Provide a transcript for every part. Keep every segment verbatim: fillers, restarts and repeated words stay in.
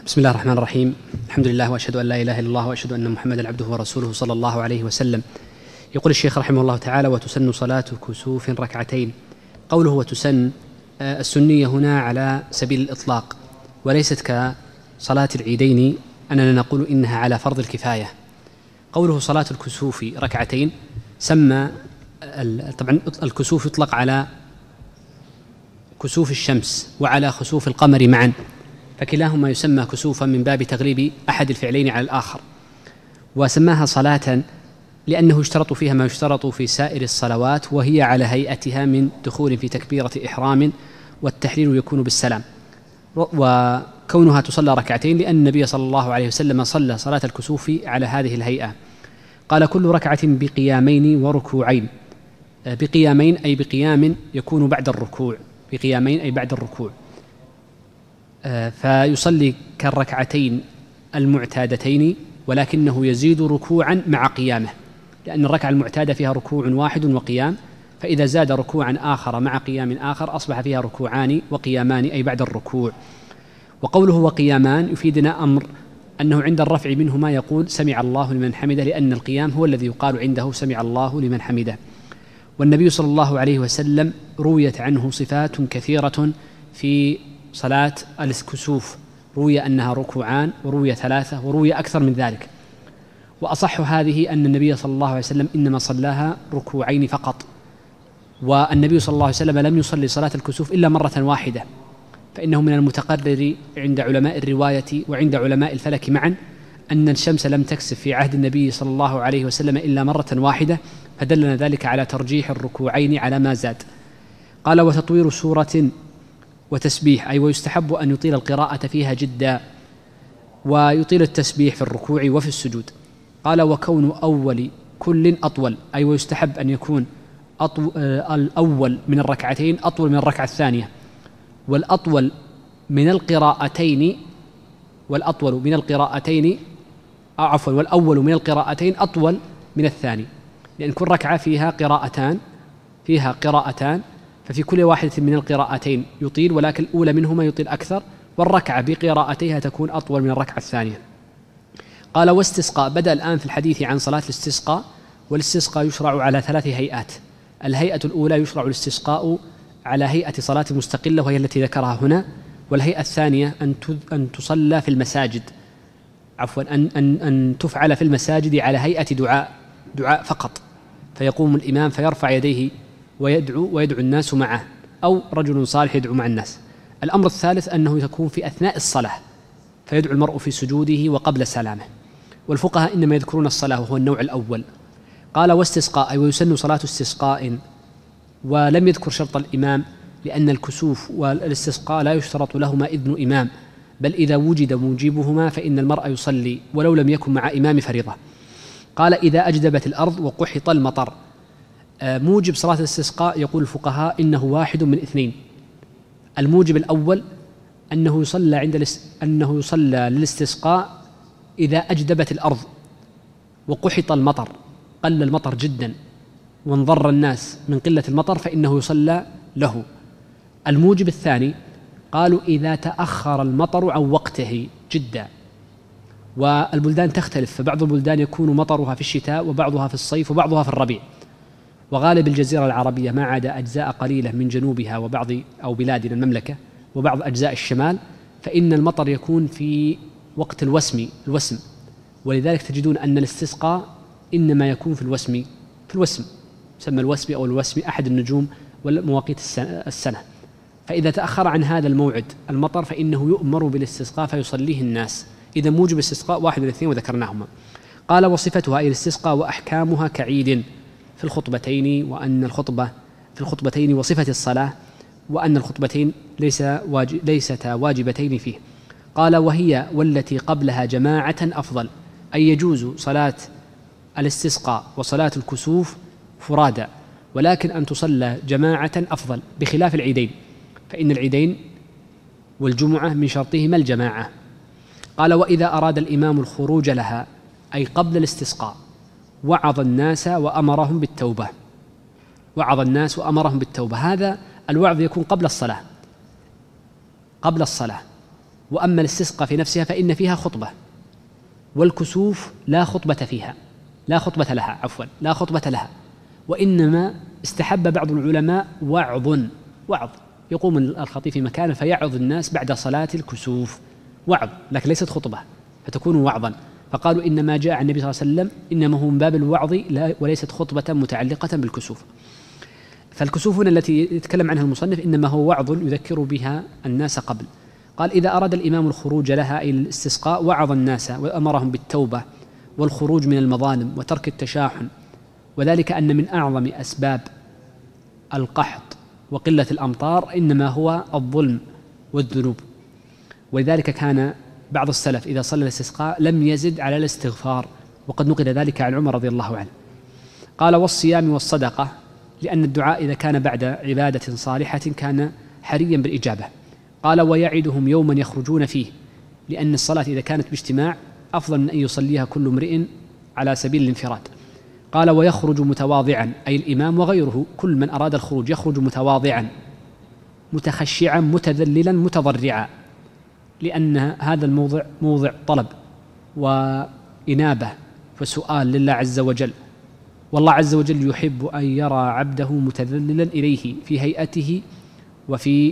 بسم الله الرحمن الرحيم. الحمد لله وأشهد أن لا إله إلا الله وأشهد أن محمدا عبده ورسوله صلى الله عليه وسلم. يقول الشيخ رحمه الله تعالى: وتسن صلاة كسوف ركعتين. قوله وتسن السنية هنا على سبيل الإطلاق، وليست كصلاة العيدين أننا نقول إنها على فرض الكفاية. قوله صلاة الكسوف ركعتين سمى طبعا الكسوف يطلق على كسوف الشمس وعلى خسوف القمر معا، فكلاهما يسمى كسوفا من باب تغليب أحد الفعلين على الآخر، وسماها صلاة لأنه يشترط فيها ما يشترط في سائر الصلوات، وهي على هيئتها من دخول في تكبيرة إحرام والتحليل يكون بالسلام، وكونها تصلى ركعتين لأن النبي صلى الله عليه وسلم صلى صلاة الكسوف على هذه الهيئة. قال: كل ركعة بقيامين وركوعين. بقيامين أي بقيام يكون بعد الركوع، بقيامين أي بعد الركوع، فيصلي كالركعتين المعتادتين، ولكنه يزيد ركوعا مع قيامه، لأن الركعة المعتادة فيها ركوع واحد وقيام، فإذا زاد ركوعا آخر مع قيام آخر أصبح فيها ركوعان وقيامان أي بعد الركوع. وقوله وقيامان يفيدنا أمر، أنه عند الرفع منهما يقول سمع الله لمن حمده، لأن القيام هو الذي يقال عنده سمع الله لمن حمده. والنبي صلى الله عليه وسلم رويت عنه صفات كثيرة في صلاة الكسوف، روي أنها ركوعان، وروي ثلاثة، وروي أكثر من ذلك، وأصح هذه أن النبي صلى الله عليه وسلم إنما صلاها ركوعين فقط، والنبي صلى الله عليه وسلم لم يصلي صلاة الكسوف إلا مرة واحدة، فإنه من المتقرر عند علماء الرواية وعند علماء الفلك معا أن الشمس لم تكسف في عهد النبي صلى الله عليه وسلم إلا مرة واحدة، فدلنا ذلك على ترجيح الركوعين على ما زاد. قال: وتطوير سورة وتسبيح، أي ويستحب أن يطيل القراءة فيها جدا، ويطيل التسبيح في الركوع وفي السجود. قال: وكون أول كل أطول، أي ويستحب أن يكون أطو... الأول من الركعتين أطول من الركعة الثانية، والأطول من القراءتين والأطول من القراءتين عفوا والأول من القراءتين أطول من الثاني، لأن كل ركعة فيها قراءتان فيها قراءتان ففي كل واحدة من القراءتين يطيل، ولكن الأولى منهما يطيل أكثر، والركعة بقراءتيها تكون أطول من الركعة الثانية. قال: واستسقاء. بدأ الآن في الحديث عن صلاة الاستسقاء، والاستسقاء يشرع على ثلاث هيئات. الهيئة الأولى يشرع الاستسقاء على هيئة صلاة مستقلة، وهي التي ذكرها هنا. والهيئة الثانية أن أن تصلى في المساجد عفوا أن أن أن تفعل في المساجد على هيئة دعاء دعاء فقط، فيقوم الإمام فيرفع يديه ويدعو ويدعو الناس معه، أو رجل صالح يدعو مع الناس. الأمر الثالث أنه تكون في أثناء الصلاة، فيدعو المرء في سجوده وقبل سلامه. والفقهاء إنما يذكرون الصلاة وهو النوع الأول. قال: واستسقاء، أي ويسن صلاة استسقاء، ولم يذكر شرط الإمام، لأن الكسوف والاستسقاء لا يشترط لهما إذن إمام، بل إذا وجد موجبهما فإن المرء يصلي ولو لم يكن مع إمام فريضة. قال: إذا أجدبت الأرض وقحط المطر. موجب صلاة الاستسقاء يقول الفقهاء إنه واحد من اثنين. الموجب الأول أنه يصلى عند الاس... أنه يصلى للاستسقاء إذا أجدبت الأرض وقحط المطر، قل المطر جدا وانضر الناس من قلة المطر، فإنه يصلى له. الموجب الثاني قالوا إذا تأخر المطر عن وقته جدا، والبلدان تختلف، فبعض البلدان يكون مطرها في الشتاء وبعضها في الصيف وبعضها في الربيع، وغالب الجزيرة العربية ما عدا أجزاء قليلة من جنوبها وبعض أو بلادنا المملكة وبعض أجزاء الشمال، فإن المطر يكون في وقت الوسم الوسم ولذلك تجدون أن الاستسقاء إنما يكون في الوسم في الوسم يسمى الوسم أو الوسم أحد النجوم والمواقيت السنة. فإذا تأخر عن هذا الموعد المطر فإنه يؤمر بالاستسقاء فيصليه الناس. إذا موجب الاستسقاء واحد من الاثنين وذكرناهما. قال: وصفتها أي الاستسقاء وأحكامها كعيد في الخطبتين، وأن الخطبة في الخطبتين وصفة الصلاة، وأن الخطبتين ليس واجب ليستا واجبتين فيه. قال: وهي والتي قبلها جماعة أفضل، أي يجوز صلاة الاستسقاء وصلاة الكسوف فرادا، ولكن أن تصلى جماعة أفضل، بخلاف العيدين، فإن العيدين والجمعة من شرطهما الجماعة. قال: وإذا أراد الإمام الخروج لها، أي قبل الاستسقاء، وعظ الناس وأمرهم بالتوبة وعظ الناس وأمرهم بالتوبة. هذا الوعظ يكون قبل الصلاة قبل الصلاة وأما الاستسقاء في نفسها فإن فيها خطبة، والكسوف لا خطبة فيها، لا خطبة لها عفوا لا خطبة لها، وإنما استحب بعض العلماء وعظ وعظ يقوم الخطيب في مكانه فيعظ الناس بعد صلاة الكسوف، وعظ لكن ليست خطبة فتكون وعظا، فقالوا إنما جاء عن النبي صلى الله عليه وسلم إنما هو من باب الوعظ وليست خطبة متعلقة بالكسوف. فالكسوف هنا التي يتكلم عنها المصنف إنما هو وعظ يذكر بها الناس قبل. قال إذا أراد الإمام الخروج لها إلى الاستسقاء وعظ الناس وأمرهم بالتوبة والخروج من المظالم وترك التشاحن، وذلك أن من أعظم أسباب القحط وقلة الأمطار إنما هو الظلم والذنوب، ولذلك كان بعض السلف إذا صلى الاستسقاء لم يزد على الاستغفار، وقد نقل ذلك عن عمر رضي الله عنه. قال والصيام والصدقة، لأن الدعاء إذا كان بعد عبادة صالحة كان حريا بالإجابة. قال ويعدهم يوما يخرجون فيه، لأن الصلاة إذا كانت باجتماع أفضل من أن يصليها كل امرئ على سبيل الانفراد. قال ويخرج متواضعا، أي الإمام وغيره كل من أراد الخروج يخرج متواضعا متخشعا متذللا متضرعا، لأن هذا الموضع موضع طلب وإنابة وسؤال لله عز وجل، والله عز وجل يحب أن يرى عبده متذللا إليه في هيئته وفي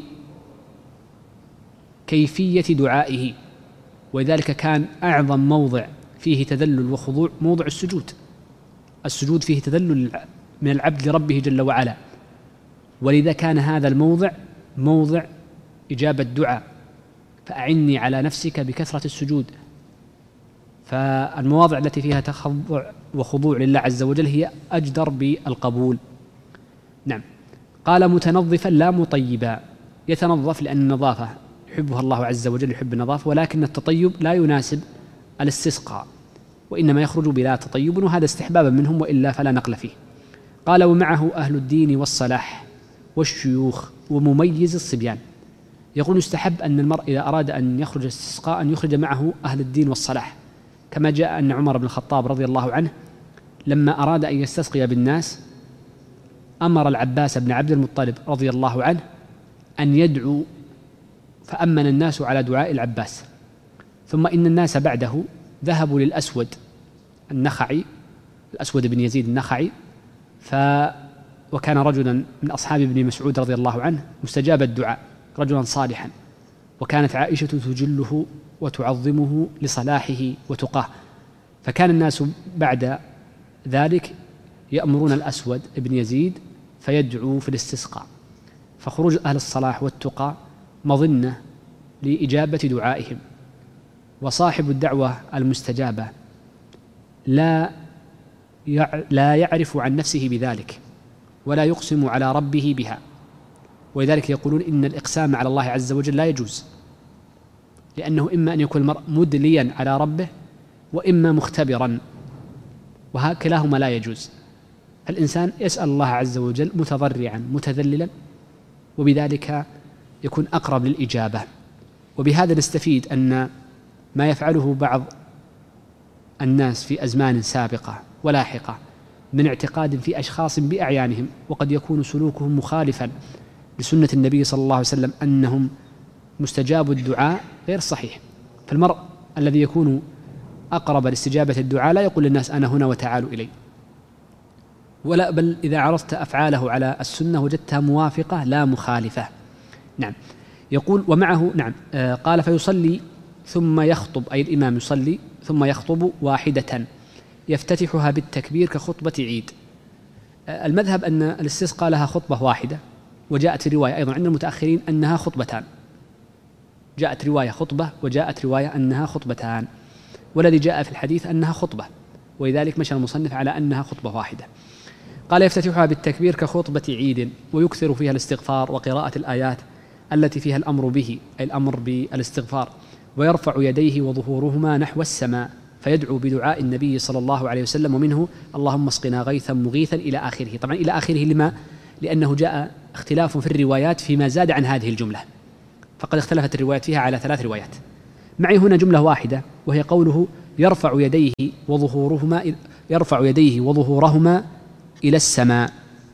كيفية دعائه، ولذلك كان أعظم موضع فيه تذلل وخضوع موضع السجود. السجود فيه تذلل من العبد لربه جل وعلا، ولذا كان هذا الموضع موضع إجابة دعاء، فأعني على نفسك بكثرة السجود. فالمواضع التي فيها تخضع وخضوع لله عز وجل هي أجدر بالقبول. نعم. قال متنظفا لا مطيبا، يتنظف لأن النظافة يحبها الله عز وجل، يحب النظافة، ولكن التطيب لا يناسب الاستسقاء، وإنما يخرج بلا تطيب، وهذا استحبابا منهم وإلا فلا نقل فيه. قال ومعه أهل الدين والصلاح والشيوخ ومميز الصبيان. يقول يستحب أن المرء إذا أراد أن يخرج استسقاء أن يخرج معه أهل الدين والصلاح، كما جاء أن عمر بن الخطاب رضي الله عنه لما أراد أن يستسقي بالناس أمر العباس بن عبد المطلب رضي الله عنه أن يدعو، فأمن الناس على دعاء العباس. ثم إن الناس بعده ذهبوا للأسود النخعي، الأسود بن يزيد النخعي، ف وكان رجلا من أصحاب ابن مسعود رضي الله عنه مستجاب الدعاء، رجلا صالحا، وكانت عائشة تجله وتعظمه لصلاحه وتقاه، فكان الناس بعد ذلك يأمرون الأسود بن يزيد فيدعو في الاستسقاء، فخروج أهل الصلاح والتقى مظنة لإجابة دعائهم. وصاحب الدعوة المستجابة لا لا يعرف عن نفسه بذلك ولا يقسم على ربه بها، ولذلك يقولون إن الإقسام على الله عز وجل لا يجوز، لأنه إما أن يكون المرء مدليا على ربه وإما مختبرا، وكلاهما لا يجوز. فالإنسان يسأل الله عز وجل متضرعا متذللا، وبذلك يكون أقرب للإجابة. وبهذا نستفيد أن ما يفعله بعض الناس في أزمان سابقة ولاحقة من اعتقاد في أشخاص بأعيانهم، وقد يكون سلوكهم مخالفا لسنة النبي صلى الله عليه وسلم أنهم مستجاب الدعاء، غير صحيح. فالمرء الذي يكون أقرب لاستجابة الدعاء لا يقول للناس أنا هنا وتعالوا إلي، ولا بل إذا عرضت أفعاله على السنة وجدتها موافقة لا مخالفة. نعم. يقول ومعه نعم آه قال فيصلي ثم يخطب، أي الإمام يصلي ثم يخطب واحدة يفتتحها بالتكبير كخطبة عيد. آه المذهب أن الاستسقاء لها خطبة واحدة، وجاءت في رواية أيضا عند المتأخرين أنها خطبتان، جاءت رواية خطبة وجاءت رواية أنها خطبتان، والذي جاء في الحديث أنها خطبة، ولذلك مشى المصنف على أنها خطبة واحدة. قال يفتتحها بالتكبير كخطبة عيد، ويكثر فيها الاستغفار وقراءة الآيات التي فيها الأمر به، أي الأمر بالاستغفار، ويرفع يديه وظهورهما نحو السماء فيدعو بدعاء النبي صلى الله عليه وسلم، ومنه اللهم اسقنا غيثا مغيثا إلى آخره. طبعا إلى آخره لما؟ لأنه جاء اختلاف في الروايات فيما زاد عن هذه الجملة، فقد اختلفت الروايات فيها على ثلاث روايات. معي هنا جملة واحدة وهي قوله يرفع يديه وظهورهما يرفع يديه وظهورهما إلى السماء.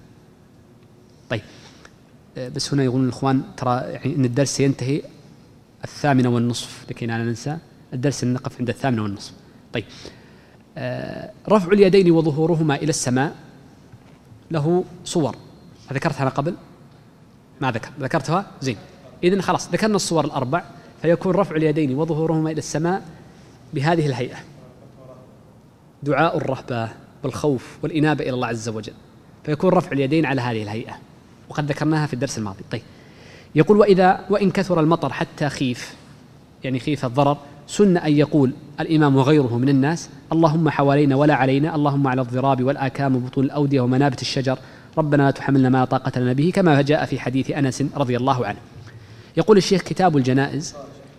طيب بس هنا يقولون الإخوان ترى يعني إن الدرس سينتهي الثامنة والنصف لكي لا ننسى الدرس، نقف عند الثامنة والنصف. طيب، آه رفع اليدين وظهورهما إلى السماء له صور، ذكرتها أنا قبل؟ ما ذكر ذكرتها؟ زين، إذن خلاص ذكرنا الصور الأربع. فيكون رفع اليدين وظهورهما إلى السماء بهذه الهيئة: دعاء الرهبة والخوف والإنابة إلى الله عز وجل. فيكون رفع اليدين على هذه الهيئة، وقد ذكرناها في الدرس الماضي. طيب، يقول: وإذا وإن كثر المطر حتى خيف، يعني خيف الضرر، سن أن يقول الإمام وغيره من الناس: اللهم حوالينا ولا علينا، اللهم على الضراب والآكام وبطون الأودية ومنابت الشجر، ربنا لا تحملنا ما لا طاقة لنا به، كما جاء في حديث أنس رضي الله عنه. يقول الشيخ: كتاب الجنائز.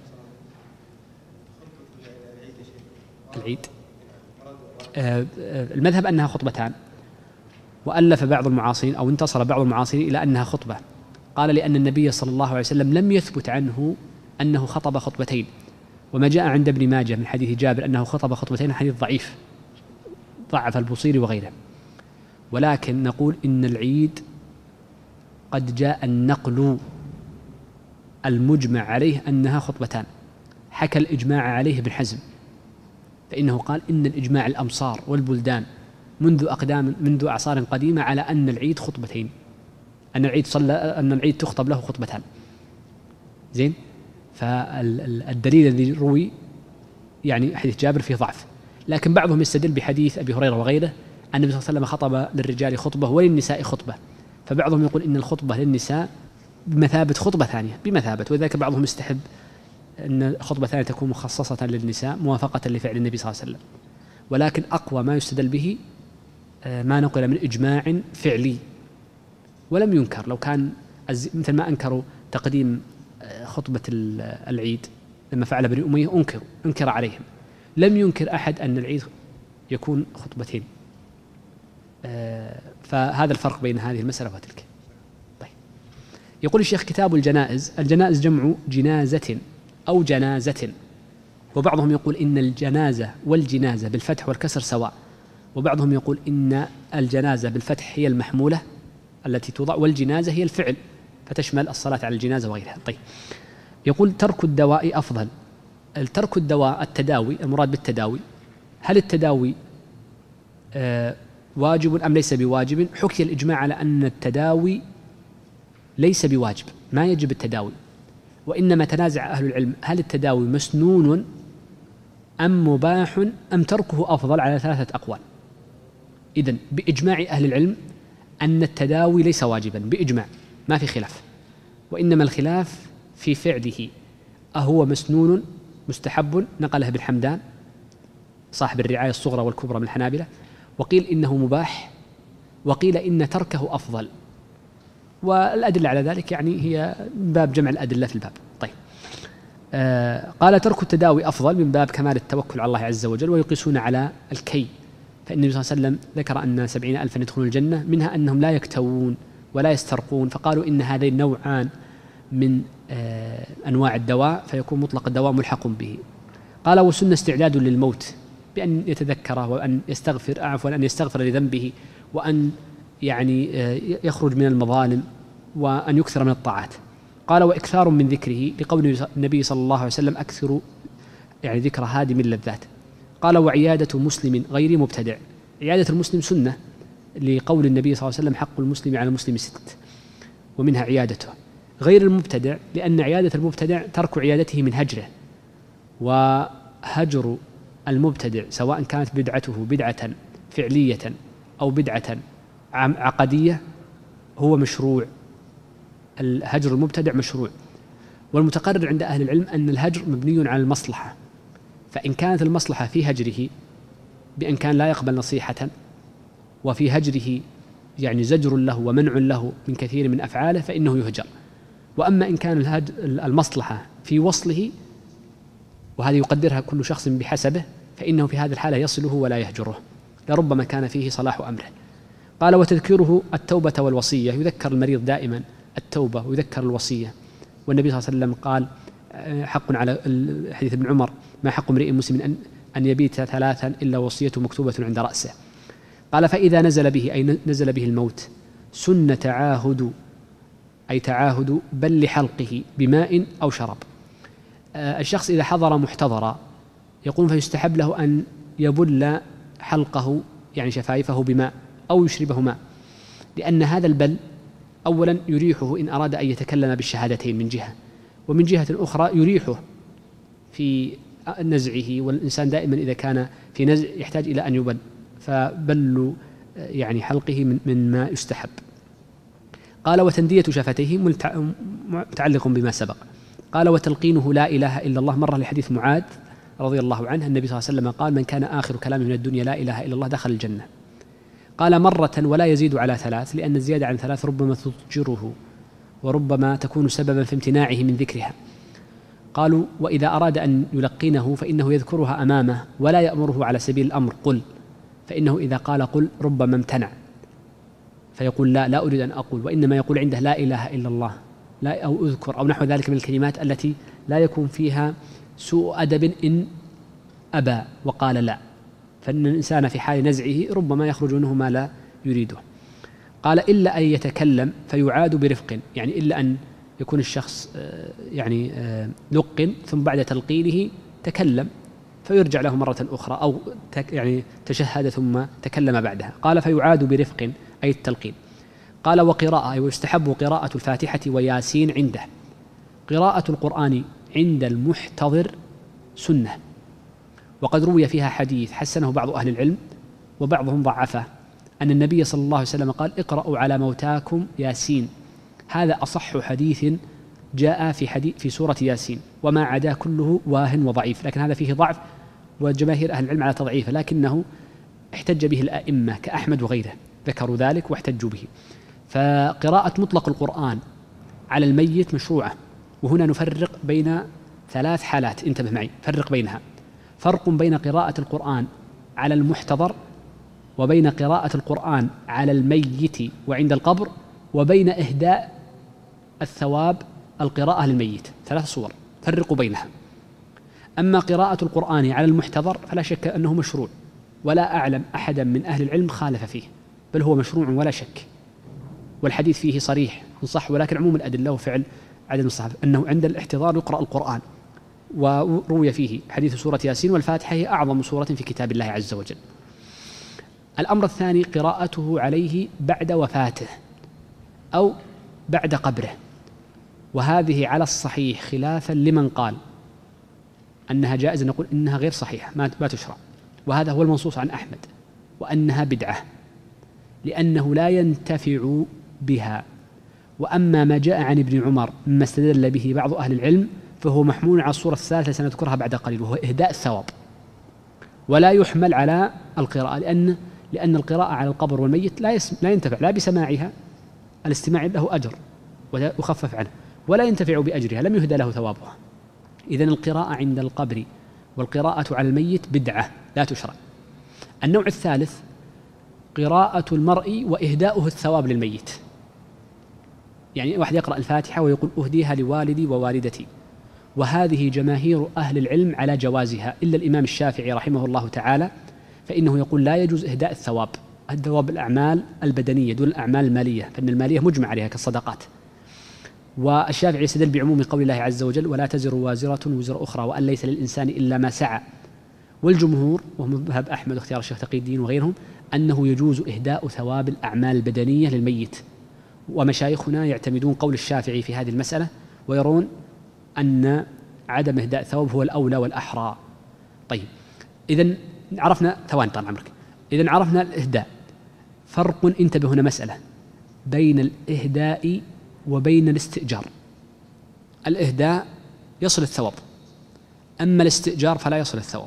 العيد المذهب أنها خطبتان، وألف بعض المعاصرين أو انتصر بعض المعاصرين إلى أنها خطبة. قال: لأن النبي صلى الله عليه وسلم لم يثبت عنه أنه خطب خطبتين، وما جاء عند ابن ماجه من حديث جابر أنه خطب خطبتين حديث ضعيف، ضعف البصيري وغيره. ولكن نقول إن العيد قد جاء النقل المجمع عليه أنها خطبتان، حكى الإجماع عليه ابن حزم، فإنه قال: إن الإجماع الأمصار والبلدان منذ أقدام منذ أعصار قديمة على أن العيد خطبتين، أن العيد صلى أن العيد تخطب له خطبتان. زين، فالدليل الذي روي يعني حديث جابر فيه ضعف، لكن بعضهم يستدل بحديث أبي هريرة وغيره أن النبي صلى الله عليه وسلم خطب للرجال خطبة وللنساء خطبة، فبعضهم يقول إن الخطبة للنساء بمثابة خطبة ثانية بمثابة، وذلك بعضهم يستحب أن خطبة ثانية تكون مخصصة للنساء موافقة لفعل النبي صلى الله عليه وسلم. ولكن أقوى ما يستدل به ما نقل من إجماع فعلي ولم ينكر، لو كان مثل ما أنكروا تقديم خطبة العيد لما فعل بني أمية، أنكر أنكر عليهم، لم ينكر أحد أن العيد يكون خطبتين. فهذا الفرق بين هذه المسألة وتلك. طيب، يقول الشيخ: كتاب الجنائز. الجنائز جمع جنازة أو جنازة، وبعضهم يقول إن الجنازة والجنازة بالفتح والكسر سواء، وبعضهم يقول إن الجنازة بالفتح هي المحمولة التي توضع، والجنازة هي الفعل فتشمل الصلاة على الجنازة وغيرها. طيب، يقول: ترك الدواء أفضل. ترك الدواء التداوي، المراد بالتداوي، هل التداوي آه واجب أم ليس بواجب؟ حكي الإجماع على أن التداوي ليس بواجب، ما يجب التداوي، وإنما تنازع أهل العلم هل التداوي مسنون أم مباح أم تركه أفضل، على ثلاثة أقوال. إذن بإجماع أهل العلم أن التداوي ليس واجبا بإجماع، ما في خلاف، وإنما الخلاف في فعله، أهو مسنون مستحب، نقله ابن حمدان صاحب الرعاية الصغرى والكبرى من الحنابلة، وقيل إنه مباح، وقيل إن تركه أفضل، والأدلة على ذلك يعني هي من باب جمع الأدلة في الباب. طيب، آه قال: ترك التداوي أفضل من باب كمال التوكل على الله عز وجل، ويقيسون على الكي، فإن النبي صلى الله عليه وسلم ذكر أن سبعين ألفا يدخلون الجنة، منها أنهم لا يكتوون ولا يسترقون، فقالوا إن هذين نوعان من آه أنواع الدواء، فيكون مطلق الدواء ملحق به. قال: وسن استعداد للموت بأن يتذكره وأن يستغفر عفوا أن يستغفر لذنبه، وأن يعني يخرج من المظالم، وأن يكثر من الطاعات. قال: وإكثار من ذكره، لقول النبي صلى الله عليه وسلم: أكثر يعني ذكر هادم اللذات. قال: وعيادة مسلم غير مبتدع. عيادة المسلم سنة، لقول النبي صلى الله عليه وسلم: حق المسلم على المسلم ست، ومنها عيادته. غير المبتدع، لأن عيادة المبتدع ترك عيادته من هجره، وهجر المبتدع سواء كانت بدعته بدعة فعلية أو بدعة عقدية هو مشروع. الهجر المبتدع مشروع، والمتقرر عند أهل العلم أن الهجر مبني على المصلحة، فإن كانت المصلحة في هجره بأن كان لا يقبل نصيحة، وفي هجره يعني زجر له ومنع له من كثير من أفعاله، فإنه يهجر. وأما إن كان المصلحة في وصله، وهذه يقدرها كل شخص بحسبه، فإنه في هذه الحالة يصله ولا يهجره، لربما كان فيه صلاح أمره. قال: وتذكيره التوبة والوصية. يذكر المريض دائما التوبة ويذكر الوصية، والنبي صلى الله عليه وسلم قال: حق على حديث ابن عمر: ما حق امرئ مسلم أن أن يبيت ثلاثا إلا وصيته مكتوبة عند رأسه. قال: فإذا نزل به أي نزل به الموت سن تعاهد، أي تعاهد بل حلقه بماء أو شراب. الشخص إذا حضر محتضرا يقول فيستحب له أن يبل حلقه يعني شفايفه بماء أو يشربه ماء، لأن هذا البل أولا يريحه إن أراد أن يتكلم بالشهادتين من جهة، ومن جهة أخرى يريحه في نزعه، والإنسان دائما إذا كان في نزع يحتاج إلى أن يبل، فبل يعني حلقه من, من ما يستحب. قال وتندية شفتيه متعلق بما سبق. قال وتلقينه لا إله إلا الله، مرة لحديث معاذ رضي الله عنه النبي صلى الله عليه وسلم قال من كان آخر كلامه من الدنيا لا إله إلا الله دخل الجنة. قال مرة ولا يزيد على ثلاث، لأن الزيادة عن ثلاث ربما تضجره وربما تكون سببا في امتناعه من ذكرها. قالوا وإذا أراد أن يلقنه فإنه يذكرها أمامه ولا يأمره على سبيل الأمر قل، فإنه إذا قال قل ربما امتنع فيقول لا لا أريد أن أقول، وإنما يقول عنده لا إله إلا الله لا أو أذكر أو نحو ذلك من الكلمات التي لا يكون فيها سوء أدب إن أبى وقال لا، فإن الإنسان في حال نزعه ربما يخرج منه ما لا يريده. قال إلا أن يتكلم فيعاد برفق، يعني إلا أن يكون الشخص يعني لقن ثم بعد تلقينه تكلم فيرجع له مرة أخرى أو يعني تشهد ثم تكلم بعدها. قال فيعاد برفق أي التلقين. قال وقراءة ويستحب قراءة الفاتحة وياسين عنده. قراءة القرآن عند المحتضر سنة، وقد روي فيها حديث حسنه بعض أهل العلم وبعضهم ضعفه، أن النبي صلى الله عليه وسلم قال اقرأوا على موتاكم ياسين. هذا أصح حديث جاء في حديث في سورة ياسين، وما عداه كله واهن وضعيف، لكن هذا فيه ضعف وجماهير أهل العلم على تضعيفه، لكنه احتج به الأئمة كأحمد وغيره ذكروا ذلك واحتجوا به. فقراءة مطلق القرآن على الميت مشروعة، وهنا نفرق بين ثلاث حالات، انتبه معي فرق بينها. فرق بين قراءة القرآن على المحتضر، وبين قراءة القرآن على الميت وعند القبر، وبين إهداء الثواب القراءة للميت، ثلاث صور فرقوا بينها. أما قراءة القرآن على المحتضر فلا شك أنه مشروع، ولا أعلم أحدا من أهل العلم خالف فيه، بل هو مشروع ولا شك، والحديث فيه صريح صح، ولكن عموم الأدلة وفعل عدد الصحابة أنه عند الاحتضار يقرأ القرآن، وروي فيه حديث سورة ياسين، والفاتحة هي أعظم سورة في كتاب الله عز وجل. الأمر الثاني قراءته عليه بعد وفاته أو بعد قبره، وهذه على الصحيح خلافا لمن قال أنها جائزة، نقول إنها غير صحيحة ما تشرع، وهذا هو المنصوص عن أحمد، وأنها بدعة لأنه لا ينتفع بها. وأما ما جاء عن ابن عمر مما استدل به بعض أهل العلم فهو محمول على الصورة الثالثة سنذكرها بعد قليل، وهو إهداء الثواب، ولا يحمل على القراءة، لأن لأن القراءة على القبر والميت لا لا ينتفع لا بسماعها، الاستماع له أجر ويخفف عنه، ولا ينتفع بأجرها لم يهدى له ثوابها. إذن القراءة عند القبر والقراءة على الميت بدعة لا تشرع. النوع الثالث قراءة المرء وإهداؤه الثواب للميت، يعني واحد يقرأ الفاتحة ويقول أهديها لوالدي ووالدتي، وهذه جماهير أهل العلم على جوازها إلا الإمام الشافعي رحمه الله تعالى، فإنه يقول لا يجوز إهداء الثواب، الثواب الأعمال البدنية دون الأعمال المالية، فإن المالية مجمع عليها كالصدقات. والشافعي يستدل بعموم قول الله عز وجل ولا تزر وازرة وزر أخرى وأن ليس للإنسان إلا ما سعى. والجمهور وهم مذهب أحمد واختيار الشيخ تقي الدين وغيرهم أنه يجوز إهداء ثواب الأعمال البدنية للميت، ومشايخنا يعتمدون قول الشافعي في هذه المسألة ويرون أن عدم إهداء الثواب هو الأولى والأحرى. طيب إذن عرفنا ثواني طال عمرك، إذن عرفنا الإهداء. فرق انتبه هنا مسألة بين الإهداء وبين الاستئجار. الإهداء يصل الثواب، أما الاستئجار فلا يصل الثواب،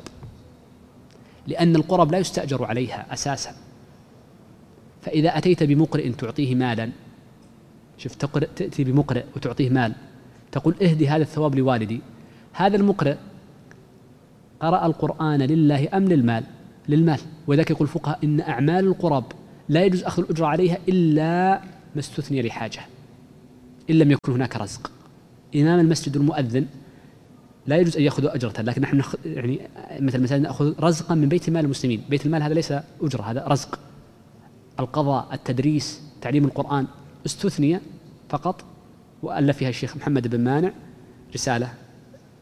لأن القرب لا يستأجر عليها أساسا. فإذا أتيت بمقرئ تعطيه مالا، شوف تقرأ تأتي بمقرئ وتعطيه مال تقول اهدي هذا الثواب لوالدي، هذا المقرئ قرأ القرآن لله أم للمال؟ للمال. وذلك يقول الفقهاء إن أعمال القرب لا يجوز أخذ الأجرة عليها إلا ما استثني لحاجة، إن لم يكن هناك رزق. إمام المسجد المؤذن لا يجوز أن يأخذ أجرة، لكن نحن نأخذ يعني مثل مثلا نأخذ رزقا من بيت المال المسلمين، بيت المال هذا ليس أجرة، هذا رزق. القضاء، التدريس، تعليم القرآن استثني فقط، وألف فيها الشيخ محمد بن مانع رسالة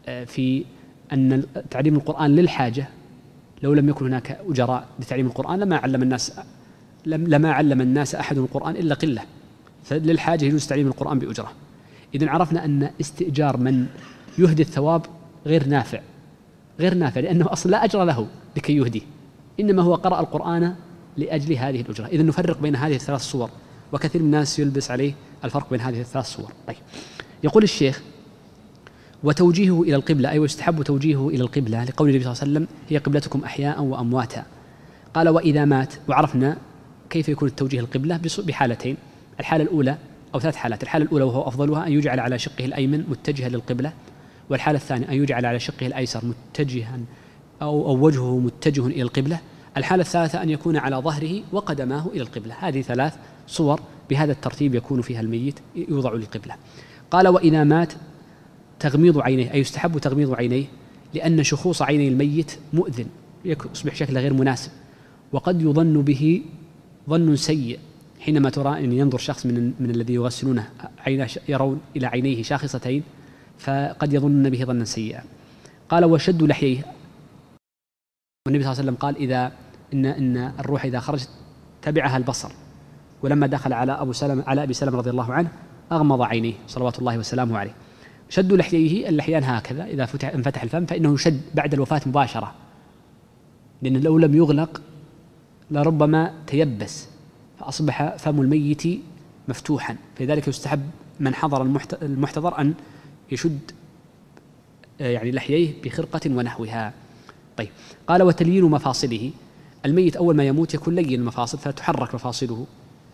في أن تعليم القرآن للحاجة، لو لم يكن هناك أجراء لتعليم القرآن لما علم الناس لما علم الناس أحد القرآن إلا قلة، فللحاجة يجوز تعليم القرآن بأجرة. إذن عرفنا أن استئجار من يهدي الثواب غير نافع، غير نافع لأنه أصلا لا أجر له لكي يهدي، إنما هو قرأ القرآن لأجل هذه الأجرة. إذن نفرق بين هذه الثلاث صور، وكثير من الناس يلبس عليه الفرق بين هذه الثلاث صور. طيب، يقول الشيخ: وتوجيهه إلى القبلة، أي ويستحب توجيهه إلى القبلة لقول النبي صلى الله عليه وسلم: هي قبلتكم أحياء وأمواتا. قال: وإذا مات. وعرفنا كيف يكون التوجيه القبلة بحالتين، الحالة الأولى أو ثلاث حالات. الحالة الأولى وهو أفضلها أن يجعل على شقه الأيمن متجها للقبلة، والحالة الثانية أن يجعل على شقه الأيسر متجها أو, أو وجهه متجه إلى القبلة. الحالة الثالثة أن يكون على ظهره وقدماه إلى القبلة. هذه ثلاث صور بهذا الترتيب يكون فيها الميت يوضع للقبلة. قال: وإذا مات تغميض عينيه، أي يستحب تغميض عينيه، لأن شخوص عيني الميت مؤذن، يصبح شكله غير مناسب، وقد يظن به ظن سيء حينما ترى أن ينظر شخص من من الذي يغسلونه عينه يرون إلى عينيه شاخصتين، فقد يظن به ظنا سيئا. قال: وشد لحييه، والنبي صلى الله عليه وسلم قال: إذا إن إن الروح إذا خرجت تبعها البصر، ولما دخل على أبو سلمة على أبي سلمة رضي الله عنه أغمض عينيه صلوات الله وسلامه عليه. شد لحييه، اللحيان هكذا إذا فتح انفتح الفم فإنه يشد بعد الوفاة مباشرة، لأن لو لم يغلق لربما تيبس فأصبح فم الميت مفتوحا، فلذلك يستحب من حضر المحتضر أن يشد يعني لحييه بخرقة ونحوها. طيب، قال: وتليين مفاصله، الميت أول ما يموت يكون لين المفاصل فتحرك مفاصله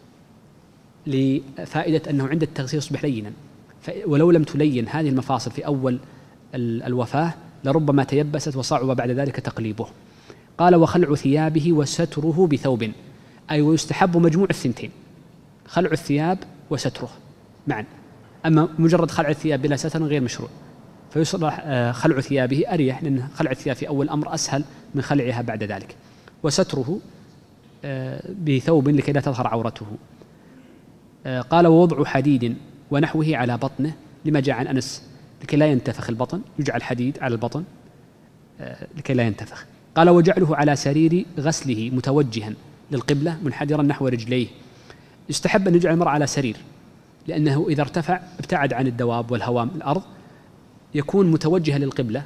لفائدة أنه عند التغسيل يصبح لينا، ولو لم تلين هذه المفاصل في أول الوفاة لربما تيبست وصعب بعد ذلك تقليبه. قال: وخلع ثيابه وستره بثوب، أي ويستحب مجموع الثنتين، خلع الثياب وستره معا. أما مجرد خلع الثياب بلا ستر غير مشروع، فيصلح خلع ثيابه أريح، لأن خلع الثياب في أول أمر أسهل من خلعها بعد ذلك، وستره بثوب لكي لا تظهر عورته. قال: ووضع حديد ونحوه على بطنه، لما جاء عن أنس لكي لا ينتفخ البطن، يجعل حديد على البطن لكي لا ينتفخ. قال: وجعله على سرير غسله متوجها للقبلة منحدرا نحو رجليه، يستحب أن يجعل المرء على سرير، لأنه إذا ارتفع ابتعد عن الدواب والهوام الأرض، يكون متوجها للقبلة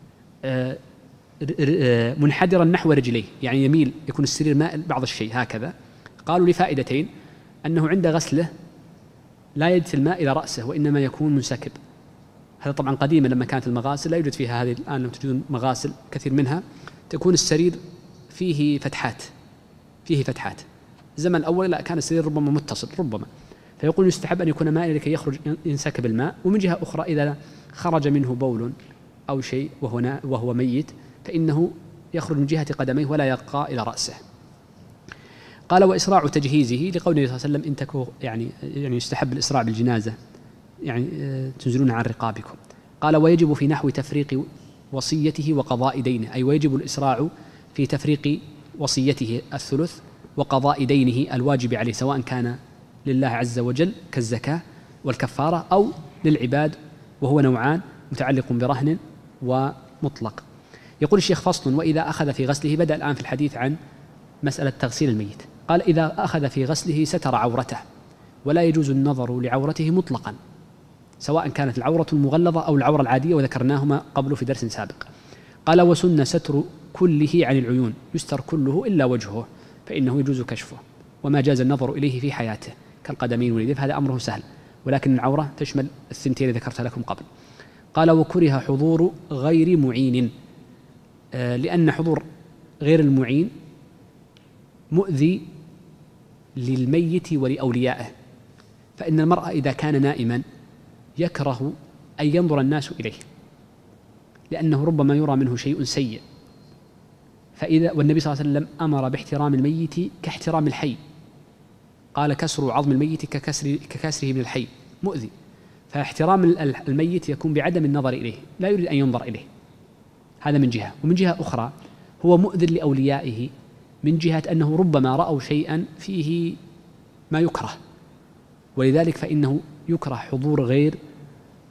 منحدرا نحو رجليه، يعني يميل، يكون السرير مائل بعض الشيء هكذا. قالوا لفائدتين: أنه عند غسله لا يجث الماء إلى رأسه وإنما يكون منسكب، هذا طبعا قديما لما كانت المغاسل لا يوجد فيها هذه، الآن لم توجد مغاسل كثير منها تكون السرير فيه فتحات، فيه فتحات. الزمن الأول لا، كان السرير ربما متصل ربما، فيقول يستحب أن يكون مائل لكي يخرج ينسكب الماء. ومن جهة أخرى إذا خرج منه بول أو شيء وهو وهو ميت فإنه يخرج من جهة قدميه ولا يبقى إلى رأسه. قال: وإسراع تجهيزه، لقول النبي صلى الله عليه وسلم: إن تكو يعني يعني يستحب الإسراع بالجنازة، يعني تنزلون عن رقابكم. قال: ويجب في نحو تفريق وصيته وقضاء دينه، أي ويجب الإسراع في تفريق وصيته الثلث وقضاء دينه الواجب عليه، سواء كان لله عز وجل كالزكاة والكفارة أو للعباد، وهو نوعان: متعلق برهن ومطلق. يقول الشيخ: فصل: وإذا أخذ في غسله، بدأ الآن في الحديث عن مسألة تغسيل الميت. قال: إذا أخذ في غسله ستر عورته، ولا يجوز النظر لعورته مطلقا، سواء كانت العورة المغلظة أو العورة العادية، وذكرناهما قبل في درس سابق. قال: وسن ستر كله عن العيون، يستر كله إلا وجهه فإنه يجوز كشفه، وما جاز النظر إليه في حياته كالقدمين واليدين، هذا أمره سهل، ولكن العورة تشمل الثنتين التي ذكرت لكم قبل. قال: وكره حضور غير معين، آه لأن حضور غير المعين مؤذي للميت ولأوليائه، فإن المرء إذا كان نائما يكره أن ينظر الناس إليه، لأنه ربما يرى منه شيء سيء. فإذا والنبي صلى الله عليه وسلم أمر باحترام الميت كاحترام الحي، قال: كسر عظم الميت ككسر ككسره من الحي مؤذي، فاحترام الميت يكون بعدم النظر إليه، لا يريد أن ينظر إليه، هذا من جهة. ومن جهة أخرى هو مؤذن لأوليائه، من جهة أنه ربما رأوا شيئا فيه ما يكره، ولذلك فإنه يكره حضور غير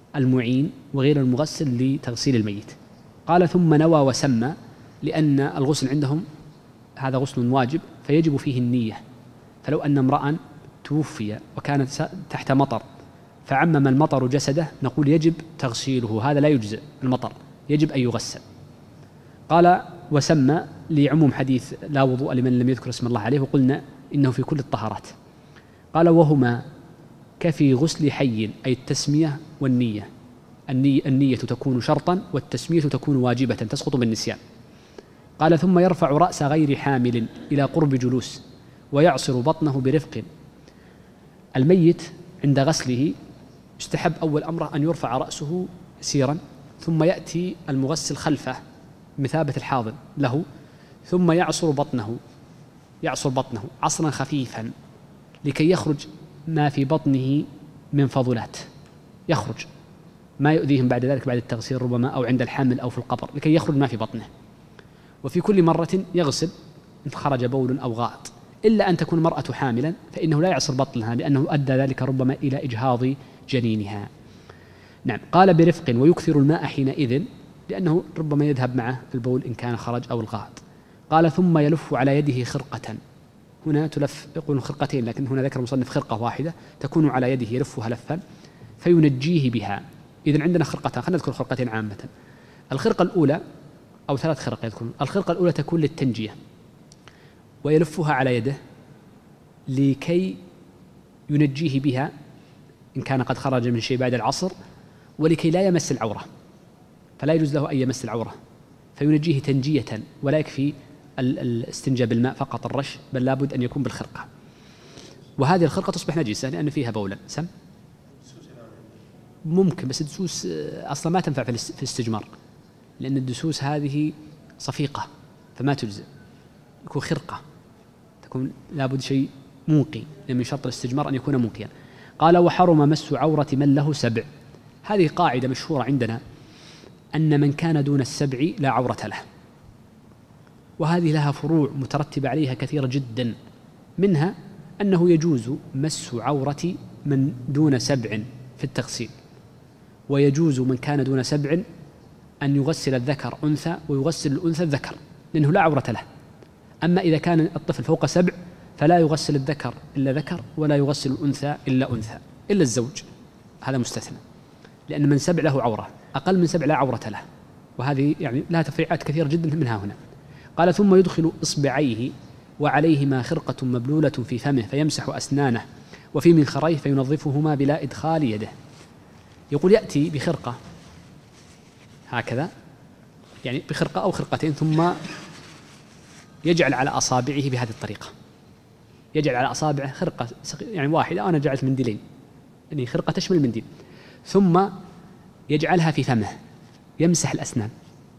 المعين وغير المغسل لتغسيل الميت. قال ثم نوى وسمى، لأن الغسل عندهم هذا غسل واجب فيجب فيه النية. فلو أن امرأ توفي وكانت تحت مطر فعمم المطر جسده نقول يجب تغسيله، هذا لا يجزئ المطر، يجب أن يغسل. قال وسمى لعموم حديث لا وضوء لمن لم يذكر اسم الله عليه، وقلنا إنه في كل الطهارات. قال وهما كفي غسل حي، أي التسمية والنية. النية, النية تكون شرطا والتسمية تكون واجبة تسقط بالنسيان. قال ثم يرفع رأس غير حامل إلى قرب جلوس ويعصر بطنه برفق. الميت عند غسله يستحب أول أمره أن يرفع رأسه يسيرا، ثم يأتي المغسل خلفه مثابة الحاضن له، ثم يعصر بطنه يعصر بطنه عصرا خفيفا لكي يخرج ما في بطنه من فضلات، يخرج ما يؤذيهم بعد ذلك بعد التغسيل ربما أو عند الحمل أو في القبر، لكي يخرج ما في بطنه. وفي كل مرة يغسل إن خرج بول أو غائط، إلا أن تكون المرأة حاملا فإنه لا يعصر بطنها لأنه أدى ذلك ربما إلى إجهاض جنينها. نعم. قال برفق ويكثر الماء حينئذ لأنه ربما يذهب معه البول إن كان خرج أو الغائط. قال ثم يلف على يده خرقة، هنا تلف يقول خرقتين لكن هنا ذكر المصنف خرقة واحدة تكون على يده يلفها لفا فينجيه بها. إذن عندنا خرقتان، خلينا نذكر خرقتين عامة. الخرقة الأولى أو ثلاث خرق يذكرون. الخرقة الأولى تكون للتنجية ويلفها على يده لكي ينجيه بها إن كان قد خرج من شيء بعد العصر، ولكي لا يمس العورة، فلا يجوز له أن يمس العورة فينجيه تنجية، ولا يكفي الاستنجاء بالماء فقط الرش، بل لابد أن يكون بالخرقة. وهذه الخرقة تصبح نجسة لأن فيها بولا. سم ممكن، بس الدسوس أصلا ما تنفع في الاستجمار، لأن الدسوس هذه صفيقة فما تجزئ، يكون خرقة تكون لابد شيء منقي، لأن من شرط الاستجمار أن يكون منقيا. قال وحرم مس عورة من له سبع. هذه قاعدة مشهورة عندنا أن من كان دون السبع لا عورة له، وهذه لها فروع مترتبة عليها كثيرة جدا، منها أنه يجوز مس عورة من دون سبع في التغسيل، ويجوز من كان دون سبع أن يغسل الذكر أنثى ويغسل الأنثى الذكر لأنه لا عورة له. أما إذا كان الطفل فوق سبع فلا يغسل الذكر إلا ذكر ولا يغسل الأنثى إلا أنثى إلا الزوج، هذا مستثنى، لأن من سبع له عورة، أقل من سبع لا عورة له، وهذه يعني لها تفريعات كثيرة جدا منها هنا. قال ثم يدخل إصبعيه وعليهما خرقة مبلولة في فمه فيمسح أسنانه وفي منخريه فينظفهما بلا إدخال يده. يقول يأتي بخرقة هكذا، يعني بخرقة أو خرقتين، ثم يجعل على أصابعه بهذه الطريقة، يجعل على أصابعه خرقة يعني واحدة، أنا جعلت منديلين يعني خرقة تشمل المنديل، ثم يجعلها في فمه يمسح الأسنان،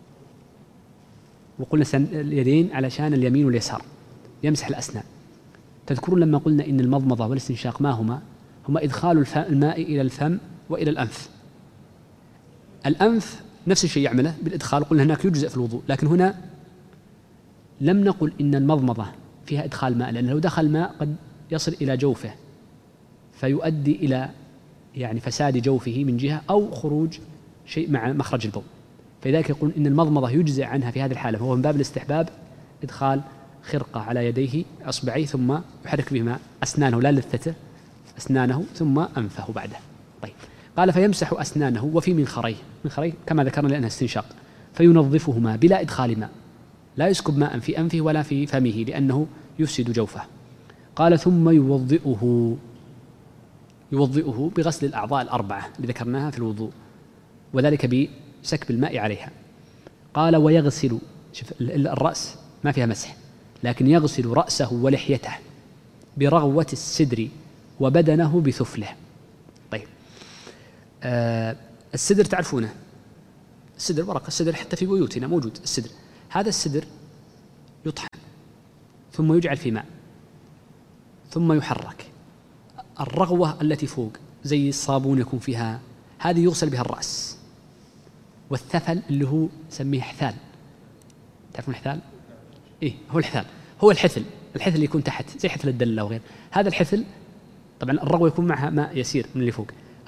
وقلنا اليدين علشان اليمين واليسار، يمسح الأسنان. تذكرون لما قلنا إن المضمضة والاستنشاق ما هما؟ هما إدخال الماء إلى الفم وإلى الأنف. الأنف نفس الشيء يعمله بالإدخال، قلنا هناك يجزئ في الوضوء، لكن هنا لم نقل إن المضمضة فيها إدخال ماء، لأن لو دخل ماء قد يصل إلى جوفه فيؤدي إلى يعني فساد جوفه من جهة أو خروج شيء مع مخرج البول، فلذلك يقول إن المضمضة يجزئ عنها في هذه الحالة، فهو من باب الاستحباب إدخال خرقة على يديه أصبعيه ثم يحرك بهما أسنانه لا لثته أسنانه ثم أنفه بعده. طيب قال فيمسح أسنانه وفي منخريه، منخريه كما ذكرنا لأنها استنشاق، فينظفهما بلا إدخال ماء، لا يسكب ماء في أنفه ولا في فمه لأنه يفسد جوفه. قال ثم يوضئه يوضئه بغسل الأعضاء الأربعة اللي ذكرناها في الوضوء، وذلك بسكب الماء عليها. قال ويغسل، شوف الرأس ما فيها مسح، لكن يغسل رأسه ولحيته برغوة السدر وبدنه بثفله. طيب آه السدر تعرفونه، السدر ورق السدر حتى في بيوتنا موجود السدر، هذا السدر يطحن ثم يجعل في ماء ثم يحرك. الرغوة التي فوق زي الصابون يكون فيها، هذه يغسل بها الرأس، والثفل اللي هو سميه حثال، تعرفون الحثال؟ إيه هو الحثال، هو الحثل، الحثل اللي يكون تحت زي حثل الدلة وغير هذا الحثل. طبعا الرغوة يكون معها ماء يسير من اللي فوق،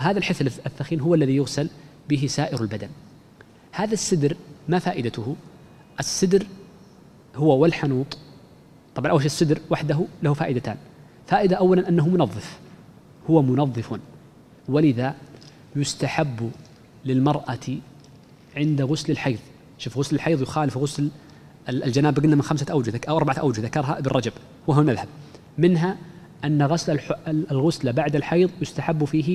هذا الحث الثخين هو الذي يغسل به سائر البدن. هذا السدر ما فائدته؟ السدر هو والحنوط. طبعا أول شيء السدر وحده له فائدتان. فائدة أولا أنه منظف، هو منظف، ولذا يستحب للمرأة عند غسل الحيض. شوف، غسل الحيض يخالف غسل الجنابة، قلنا من خمسة أوجه أو أربعة أوجه ذكرها ابن رجب وهو المذهب، منها أن غسل الغسل بعد الحيض يستحب فيه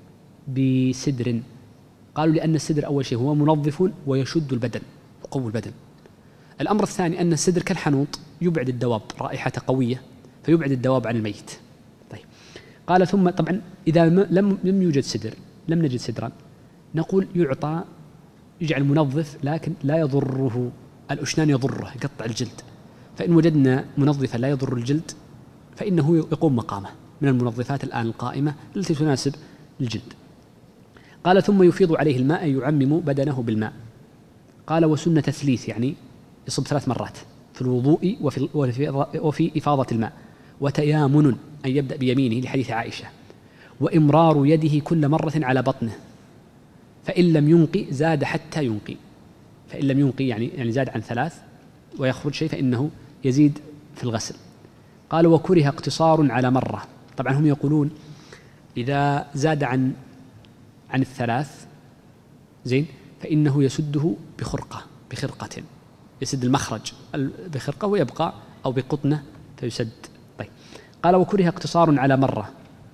بسدر. قالوا لأن السدر أول شيء هو منظف ويشد البدن يقوي البدن. الأمر الثاني أن السدر كالحنوط يبعد الدواب، رائحته قوية فيبعد الدواب عن الميت. طيب، قال ثم طبعا إذا لم لم يوجد سدر، لم نجد سدرا، نقول يعطى يجعل منظف لكن لا يضره الأشنان، يضره يقطع الجلد. فإن وجدنا منظفا لا يضر الجلد فإنه يقوم مقامه من المنظفات الآن القائمة التي تناسب الجلد. قال ثم يفيض عليه الماء يعمم بدنه بالماء. قال وسنة تثليث، يعني يصب ثلاث مرات في الوضوء وفي, وفي إفاضة الماء. وتيامن أن يبدأ بيمينه لحديث عائشة. وإمرار يده كل مرة على بطنه، فإن لم ينقي زاد حتى ينقي. فإن لم ينقي يعني يعني زاد عن ثلاث ويخرج شيء فإنه يزيد في الغسل. قال وكره اقتصار على مرة. طبعا هم يقولون إذا زاد عن عن الثلاث زين فإنه يسده بخرقة بخرقة يسد المخرج بخرقة ويبقى أو بقطنة فيسد. طيب، قال وكره اقتصار على مرة.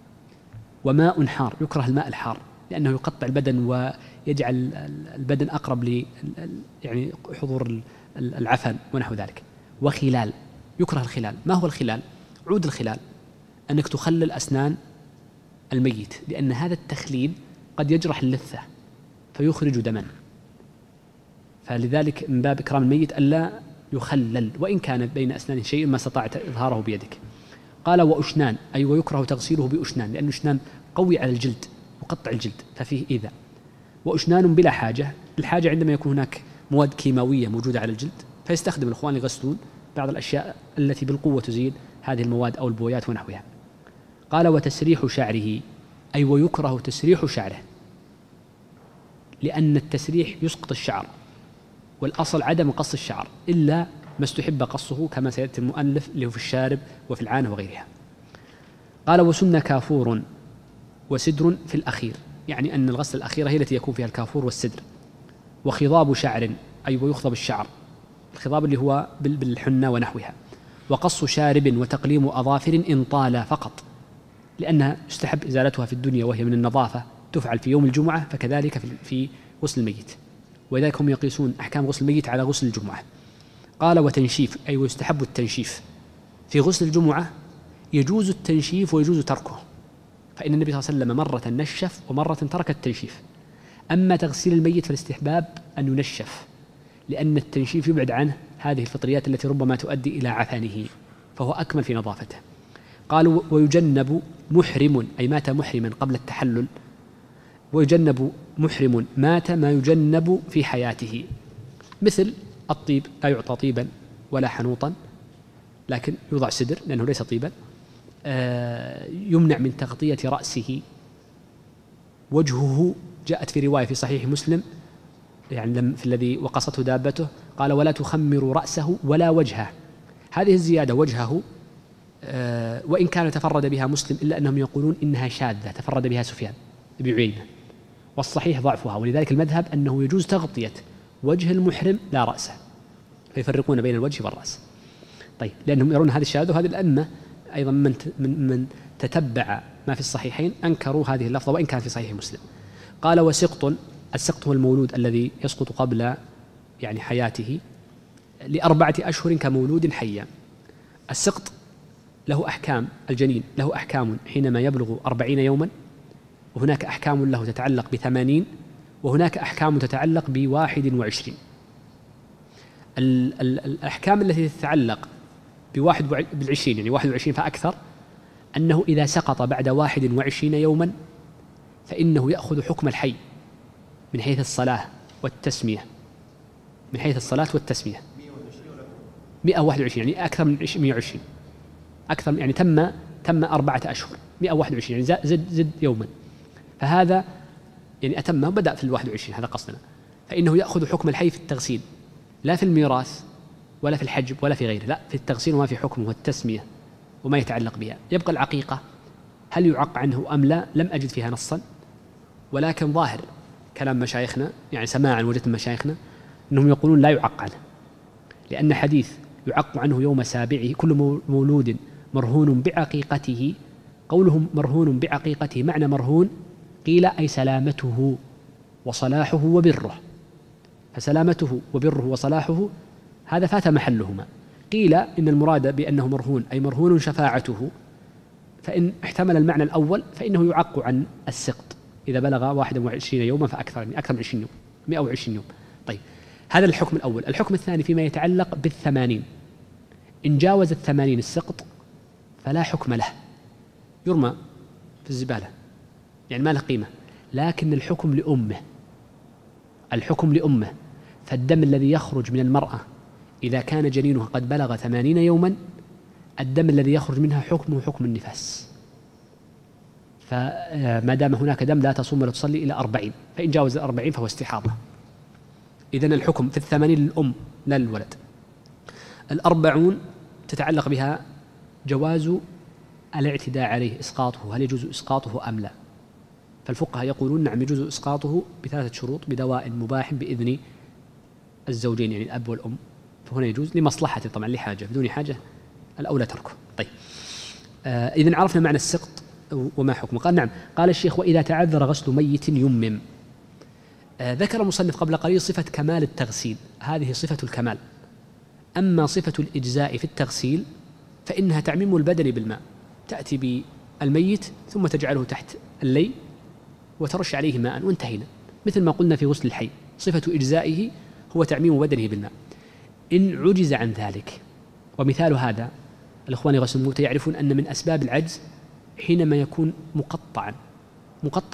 وماء حار، يكره الماء الحار لأنه يقطع البدن ويجعل البدن أقرب ل يعني حضور العفن ونحو ذلك. وخلال، يكره الخلال. ما هو الخلال؟ عود الخلال أنك تخلل أسنان الميت، لأن هذا التخليل قد يجرح اللثة فيخرج دما، فلذلك من باب إكرام الميت ألا يخلل وإن كان بين أسنانه شيء ما استطعت إظهاره بيدك. قال وأشنان، أي ويكره تغسيله بأشنان لأن أشنان قوي على الجلد يقطع الجلد ففيه إيذاء. وأشنان بلا حاجة، الحاجة عندما يكون هناك مواد كيماوية موجودة على الجلد فيستخدم الإخوان يغسلون بعض الأشياء التي بالقوة تزيل هذه المواد أو البويات ونحوها. قال وتسريح شعره، أي ويكره تسريح شعره لأن التسريح يسقط الشعر، والأصل عدم قص الشعر إلا ما استحب قصه كما سيأتي المؤلف اللي هو في الشارب وفي العانة وغيرها. قال وسن كافور وسدر في الأخير، يعني أن الغسل الأخيرة هي التي يكون فيها الكافور والسدر. وخضاب شعر، أي ويخضب الشعر، الخضاب اللي هو بالحنة ونحوها. وقص شارب وتقليم أظافر إن طال فقط، لأنها يستحب إزالتها في الدنيا وهي من النظافة تفعل في يوم الجمعة، فكذلك في غسل الميت، ولذلك هم يقيسون أحكام غسل الميت على غسل الجمعة. قال وتنشيف، أي ويستحب التنشيف في غسل الجمعة. يجوز التنشيف ويجوز تركه، فإن النبي صلى الله عليه وسلم مرة نشف ومرة ترك التنشيف. أما تغسيل الميت فالاستحباب أن ينشف، لأن التنشيف يبعد عنه هذه الفطريات التي ربما تؤدي إلى عفنه، فهو أكمل في نظافته. قالوا ويجنب محرم، أي مات محرما قبل التحلل. ويجنب محرم مات ما يجنب في حياته، مثل الطيب، لا يعطى طيبا ولا حنوطا لكن يوضع سدر لأنه ليس طيبا. آه يمنع من تغطية رأسه. وجهه جاءت في رواية في صحيح مسلم يعني في الذي وقصته دابته قال ولا تخمر رأسه ولا وجهه. هذه الزيادة وجهه آه وإن كان تفرد بها مسلم إلا أنهم يقولون إنها شاذة تفرد بها سفيان بن عيينة، والصحيح ضعفها، ولذلك المذهب أنه يجوز تغطية وجه المحرم لا رأسه، فيفرقون بين الوجه والرأس. طيب، لأنهم يرون هذه الشهادة، وهذه الأئمة أيضا من من تتبع ما في الصحيحين أنكروا هذه اللفظة وإن كان في صحيح مسلم. قال وسقط، السقط هو المولود الذي يسقط قبل يعني حياته لأربعة أشهر كمولود حيا. السقط له أحكام، الجنين له أحكام حينما يبلغ أربعين يوما، وهناك أحكام له تتعلق بثمانين، وهناك أحكام تتعلق بواحد وعشرين. الأحكام التي تتعلق بواحد بالعشرين يعني واحد وعشرين فأكثر، أنه إذا سقط بعد واحد وعشرين يوما فإنه يأخذ حكم الحي من حيث الصلاة والتسمية، من حيث الصلاة والتسمية مئة وواحد وعشرين يعني أكثر من مئة وعشرين، أكثر يعني تم تم أربعة أشهر مئة وواحد وعشرين يعني زد زد يوما، فهذا يعني أتم بدأ في الواحد وعشرين، هذا قصدنا. فإنه يأخذ حكم الحي في التغسيل، لا في الميراث ولا في الحجب ولا في غيره، لا في التغسيل وما في حكمه والتسمية وما يتعلق بها. يبقى العقيقة هل يعق عنه أم لا؟ لم أجد فيها نصا، ولكن ظاهر كلام مشايخنا يعني سماعا وجدت من مشايخنا أنهم يقولون لا يعق عنه، لأن حديث يعق عنه يوم سابعه كل مولود مرهون بعقيقته، قولهم مرهون بعقيقته معنى مرهون قيل أي سلامته وصلاحه وبره، فسلامته وبره وصلاحه هذا فات محلهما. قيل إن المراد بأنه مرهون أي مرهون شفاعته، فإن احتمل المعنى الأول فإنه يعق عن السقط إذا بلغ واحد وعشرين يوما فأكثر، من أكثر من عشرين يوم، مئة وعشرين يوم. طيب هذا الحكم الأول. الحكم الثاني فيما يتعلق بالثمانين، إن جاوز الثمانين السقط فلا حكم له، يرمى في الزبالة يعني ما له قيمة، لكن الحكم لأمه، الحكم لأمه. فالدم الذي يخرج من المرأة إذا كان جنينها قد بلغ ثمانين يوما، الدم الذي يخرج منها حكمه حكم النفاس، فما دام هناك دم لا تصوم ولا تصلي إلى أربعين، فإن جاوز الأربعين فهو استحاضة. إذن الحكم في الثمانين للأم لا للولد. الأربعون تتعلق بها جواز الاعتداء عليه، إسقاطه، هل يجوز إسقاطه أم لا؟ فالفقهاء يقولون نعم يجوز إسقاطه بثلاثة شروط، بدواء مباح بإذن الزوجين يعني الأب والأم، فهنا يجوز لمصلحة طبعا لحاجة، بدون حاجة الأولى تركه. طيب آه إذن عرفنا معنى السقط وما حكمه. قال نعم، قال الشيخ وإذا تعذر غسل ميت يمم. آه ذكر المصنف قبل قليل صفة كمال التغسيل، هذه صفة الكمال. أما صفة الإجزاء في التغسيل فإنها تعميم البدن بالماء، تأتي بالميت ثم تجعله تحت اللي وترش عليه ماء وانتهينا، مثل ما قلنا في غسل الحي، صفة إجزائه هو تعميم بدنه بالماء. إن عجز عن ذلك، ومثال هذا الإخوان غسل الموت يعرفون أن من أسباب العجز حينما يكون مقطعا مقطع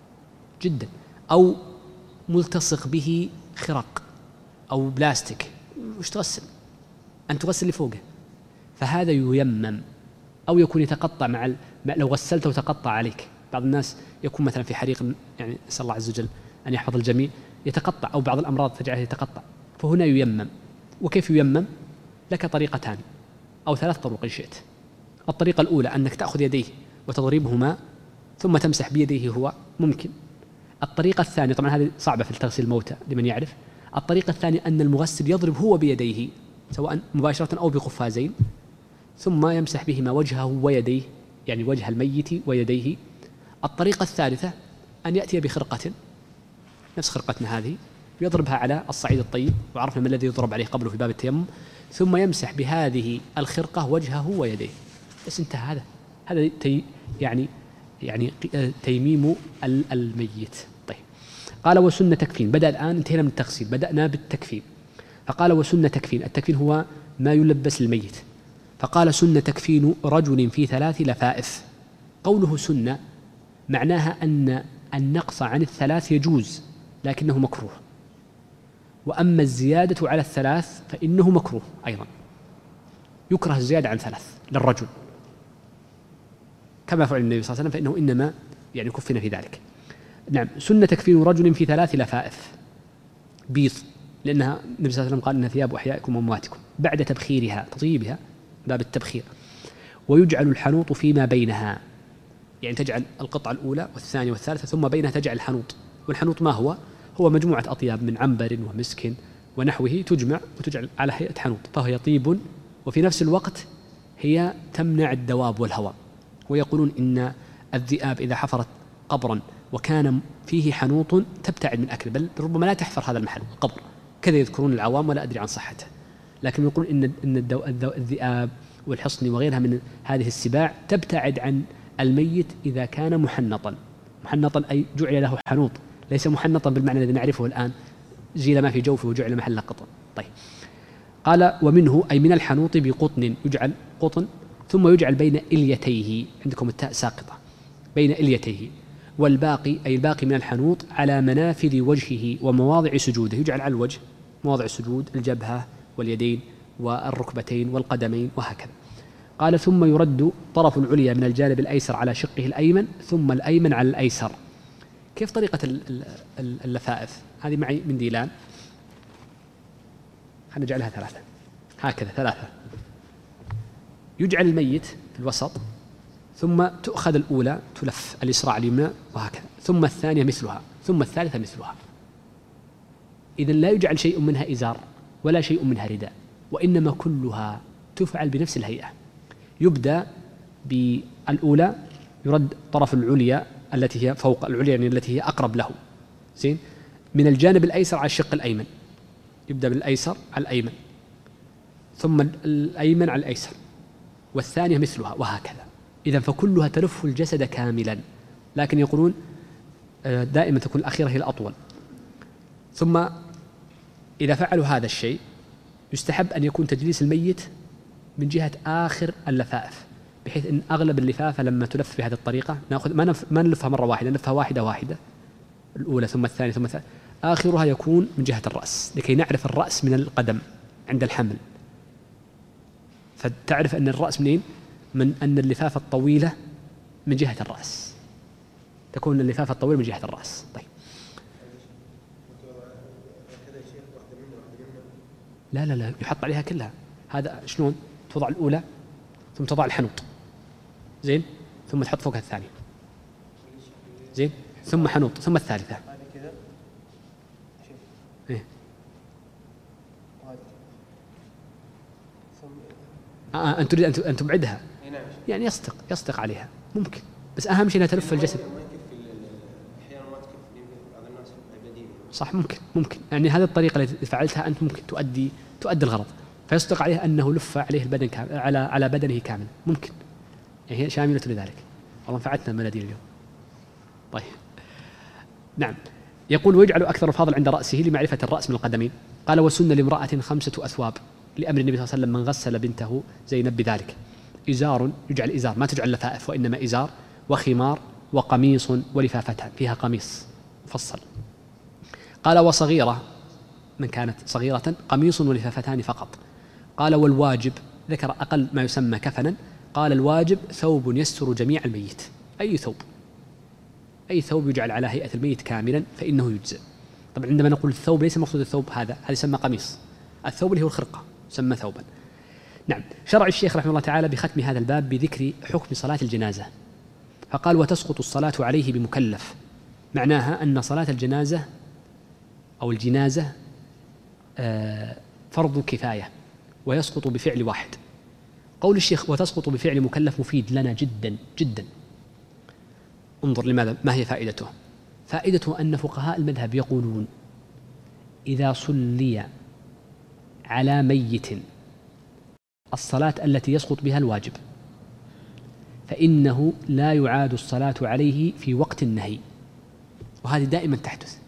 جدا أو ملتصق به خرق أو بلاستيك، وش تغسل؟ أن تغسل اللي فوقه، فهذا ييمم. أو يكون يتقطع مع ال... لو غسلته وتقطع عليك، بعض الناس يكون مثلا في حريق يعني نسأل الله عز وجل أن يحفظ الجميع يتقطع، أو بعض الأمراض تجعله يتقطع، فهنا ييمم. وكيف ييمم؟ لك طريقتان أو ثلاث طرق إن شئت. الطريقة الأولى أنك تأخذ يديه وتضربهما ثم تمسح بيديه هو، ممكن. الطريقة الثانية طبعا هذه صعبة في التغسيل الموتى لمن يعرف. الطريقة الثانية أن المغسل يضرب هو بيديه سواء مباشرة أو بقفازين، ثم يمسح بهما وجهه ويديه، يعني وجه الميت ويديه. الطريقة الثالثة أن يأتي بخرقة نفس خرقتنا هذه يضربها على الصعيد الطيب، وعرفنا ما الذي يضرب عليه قبله في باب التيمم، ثم يمسح بهذه الخرقة وجهه ويديه، بس انتهى. هذا هذا تي يعني يعني تيميم الميت. طيب قال وسنة تكفين. بدأ الآن انتهينا من التغسيل، بدأنا بالتكفين. فقال وسنة تكفين. التكفين هو ما يلبس للميت. فقال سنة تكفين رجل في ثلاث لفائف. قوله سنة معناها أن النقص عن الثلاث يجوز لكنه مكروه، وأما الزيادة على الثلاث فإنه مكروه أيضا، يكره الزيادة عن ثلاث للرجل كما فعل النبي صلى الله عليه وسلم، فإنه إنما يعني كفنا في ذلك. نعم، سنة تكفين رجل في ثلاث لفائف بيض، لأنها النبي صلى الله عليه وسلم قال إن ثياب أحيائكم وأمواتكم بعد تبخيرها، تطيبها باب التبخير. ويجعل الحنوط فيما بينها، يعني تجعل القطعة الأولى والثانية والثالثة ثم بينها تجعل الحنوط. والحنوط ما هو؟ هو مجموعة أطياب من عنبر ومسك ونحوه تجمع وتجعل على هيئة حنوط، فهي طيب وفي نفس الوقت هي تمنع الدواب والهواء. ويقولون إن الذئاب إذا حفرت قبرا وكان فيه حنوط تبتعد من أكل، بل ربما لا تحفر هذا المحل القبر، كذا يذكرون العوام ولا أدري عن صحته. لكن يقولون إن إن الدو الدو الذئاب والحصن وغيرها من هذه السباع تبتعد عن الميت إذا كان محنطا. محنطا أي جعل له حنوط، ليس محنطا بالمعنى الذي نعرفه الآن، زيل ما في جوفه وجعل محل قطن. طيب قال ومنه أي من الحنوط بقطن، يجعل قطن ثم يجعل بين إليتيه، عندكم التاء ساقطة، بين إليتيه. والباقي أي الباقي من الحنوط على منافذ وجهه ومواضع سجوده، يجعل على الوجه مواضع السجود، الجبهة واليدين والركبتين والقدمين وهكذا. قال ثم يرد طرف العليا من الجانب الأيسر على شقه الأيمن ثم الأيمن على الأيسر، كيف طريقة اللفائف؟ هذه معي من ديلان، خلينا نجعلها ثلاثة هكذا، ثلاثة. يجعل الميت في الوسط، ثم تؤخذ الأولى تلف اليسرى على اليمنى وهكذا، ثم الثانية مثلها، ثم الثالثة مثلها. إذن لا يجعل شيء منها إزار ولا شيء منها رداء، وإنما كلها تفعل بنفس الهيئة. يبدأ بالأولى، يرد طرف العليا التي هي فوق العليا، يعني التي هي أقرب له، زين، من الجانب الأيسر على الشق الأيمن. يبدأ بالأيسر على الأيمن، ثم الأيمن على الأيسر، والثانية مثلها وهكذا. إذن فكلها تلف الجسد كاملا، لكن يقولون دائما تكون الأخيرة هي الأطول. ثم إذا فعلوا هذا الشيء يستحب أن يكون تجليس الميت من جهة آخر اللفائف، بحيث أن أغلب اللفافة لما تلف بهذه الطريقة نأخذ ما, نف ما نلفها مرة واحدة، نلفها واحدة واحدة، الأولى ثم الثانية ثم الثالثة، آخرها يكون من جهة الرأس لكي نعرف الرأس من القدم عند الحمل. فتعرف أن الرأس منين؟ من أن اللفافة الطويلة من جهة الرأس، تكون اللفافة الطويلة من جهة الرأس. طيب لا لا لا يحط عليها كلها. هذا شلون؟ توضع الأولى ثم تضع الحنوط، زين، ثم تحط فوقها الثانية، زين، ثم حنوط، ثم الثالثة. إيه؟ آه أنت تريد أن تبعدها، يعني يصدق يصدق عليها ممكن، بس أهم شيء أنها تلف الجسد. صح، ممكن ممكن يعني هذه الطريقة التي فعلتها أنت ممكن تؤدي تؤدي الغرض، فيصدق عليه أنه لف عليه البدن كامل، على على بدنه كامل، ممكن يعني هي شاملة لذلك. والله نفعتنا المناديل اليوم. طيب نعم. يقول ويجعل أكثر الفاضل عند رأسه لمعرفة الرأس من القدمين. قال وسن لامرأة خمسة أثواب لأمر النبي صلى الله عليه وسلم من غسل بنته زينب بذلك: إزار، يجعل إزار، ما تجعل لفائف وإنما إزار، وخمار، وقميص، ولفافتان، فيها قميص مفصل. قال وصغيرة، من كانت صغيرة، قميص ولفافتان فقط. قال والواجب، ذكر أقل ما يسمى كفنا، قال الواجب ثوب يستر جميع الميت، أي ثوب، أي ثوب يجعل على هيئة الميت كاملا فإنه يجزئ. طبعا عندما نقول الثوب ليس مقصود الثوب هذا، هذا يسمى قميص، الثوب اللي هو الخرقة يسمى ثوبا. نعم. شرع الشيخ رحمه الله تعالى بختم هذا الباب بذكر حكم صلاة الجنازة، فقال وتسقط الصلاة عليه بمكلف، معناها أن صلاة الجنازة أو الجنازة فرض كفاية ويسقط بفعل واحد. قول الشيخ وتسقط بفعل مكلف مفيد لنا جدا جدا. انظر لماذا، ما هي فائدته؟ فائدته أن فقهاء المذهب يقولون إذا صلي على ميت الصلاة التي يسقط بها الواجب فإنه لا يعاد الصلاة عليه في وقت النهي، وهذه دائما تحدث.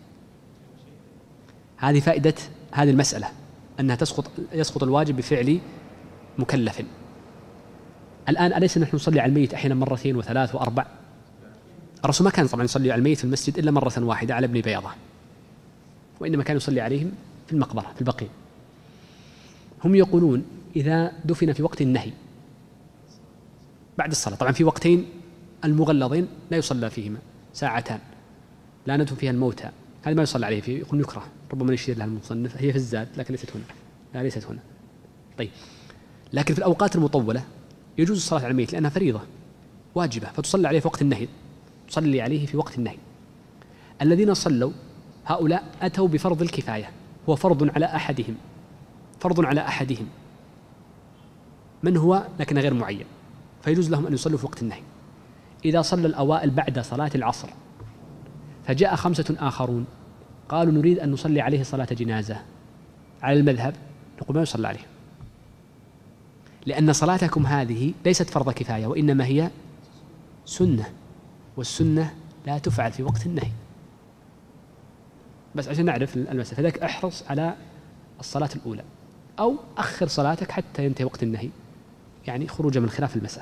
هذه فائدة هذه المسألة، أنها تسقط يسقط الواجب بفعل مكلف. الآن أليس نحن نصلي على الميت أحيانا مرتين وثلاث وأربع؟ الرسول ما كان طبعا يصلي على الميت في المسجد إلا مرة واحدة على ابن بيضة، وإنما كان يصلي عليهم في المقبرة في البقيع. هم يقولون إذا دفن في وقت النهي بعد الصلاة، طبعا في وقتين المغلظين لا يصلى فيهما، ساعتان لا ندفن فيها الموتى، هذا ما يصلى عليه فيه، يقول يكره، ربما يشير لها المصنف، هي في الزاد لكن ليست هنا، لا ليست هنا. طيب، لكن في الأوقات المطولة يجوز الصلاة على الميت لأنها فريضة واجبة، فتصلي عليه في وقت النهي، تصلي عليه في وقت النهي. الذين صلوا هؤلاء أتوا بفرض الكفاية، هو فرض على أحدهم، فرض على أحدهم من هو لكن غير معين، فيجوز لهم أن يصلوا في وقت النهي. إذا صلى الأوائل بعد صلاة العصر فجاء خمسة آخرون قالوا نريد أن نصلي عليه صلاة جنازة، على المذهب نقول ما يصلى عليه، لأن صلاتكم هذه ليست فرض كفاية وإنما هي سنة، والسنة لا تفعل في وقت النهي. بس عشان نعرف المسألة، فذلك احرص على الصلاة الأولى أو أخر صلاتك حتى ينتهي وقت النهي، يعني خروجا من خلاف المسألة.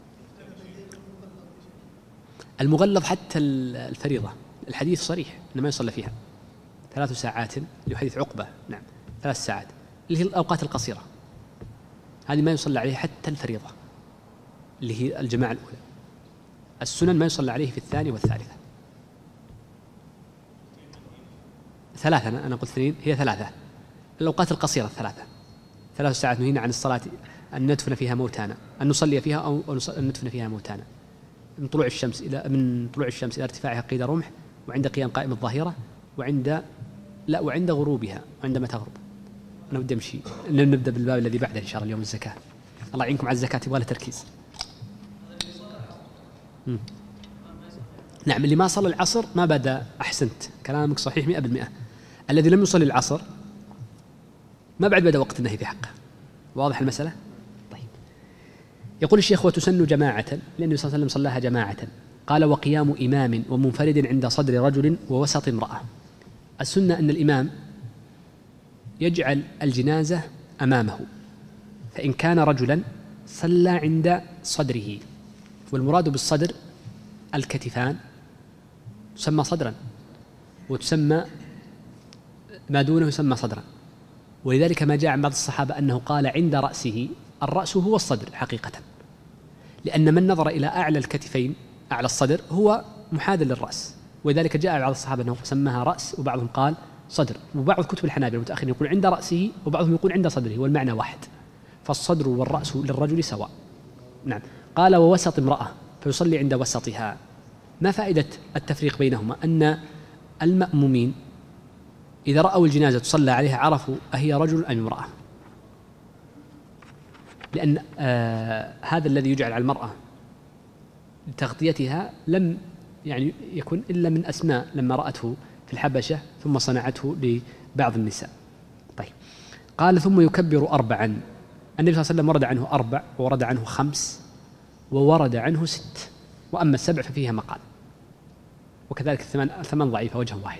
المغلظ حتى الفريضة الحديث صريح أنه ما يصلى فيها، ثلاث ساعات لحديث عقبة، نعم ثلاث ساعات اللي هي الأوقات القصيرة، هذه ما يصلى عليها حتى الفريضة اللي هي الجماعة الأولى. السنن ما يصلى عليه في الثانية والثالثة. ثلاثة، أنا قلت اثنين، هي ثلاثة. الأوقات القصيرة الثلاثة، ثلاث ساعات نهينا عن الصلاة أن ندفن فيها موتانا، أن نصلي فيها أو أن ندفن فيها موتانا، من طلوع الشمس إلى من طلوع الشمس إلى ارتفاعها قيد رمح، وعند قيام قائم الظهيرة، وعند لا وعند غروبها وعندما تغرب. أنا بدي أمشي، نبدأ بالباب الذي بعده إن شاء الله اليوم، الزكاة. الله يعينكم على الزكاة، يبغى لها تركيز. مم. نعم، اللي ما صلى العصر ما بدأ، أحسنت كلامك صحيح مئة بالمئة. الذي لم يصلي العصر ما بعد بدأ وقت النهي في حقه. واضح المسألة؟ طيب. يقول الشيخ وتسن جماعة، لأن النبي صلى الله عليه وسلم صلاها جماعة. قال وقيام إمام ومنفرد عند صدر رجل ووسط امرأة. السنة أن الإمام يجعل الجنازة أمامه، فإن كان رجلا صلى عند صدره، والمراد بالصدر الكتفان، تسمى صدرا، وتسمى ما دونه يسمى صدرا. ولذلك ما جاء عن بعض الصحابة أنه قال عند رأسه، الرأس هو الصدر حقيقة، لأن من نظر إلى أعلى الكتفين أعلى الصدر هو محاذ للرأس. ولذلك جاء بعض الصحابة أنه سماها رأس، وبعضهم قال صدر. وبعض كتب الحنابلة المتأخرين يقول عند رأسه، وبعضهم يقول عند صدره، والمعنى واحد، فالصدر والرأس للرجل سواء. نعم. قال ووسط امرأة، فيصلي عند وسطها. ما فائدة التفريق بينهما؟ أن المأمومين إذا رأوا الجنازة تصلى عليها عرفوا أهي رجل أم امرأة، لأن آه هذا الذي يجعل على المرأة لتغطيتها لم يعني يكن إلا من أسماء لما رأته في الحبشة ثم صنعته لبعض النساء. طيب. قال ثم يكبر أربعا. النبي صلى الله عليه وسلم ورد عنه أربع، وورد عنه خمس، وورد عنه ست، وأما السبع ففيها مقال، وكذلك الثمان ثمان ضعيفة وجه واحد.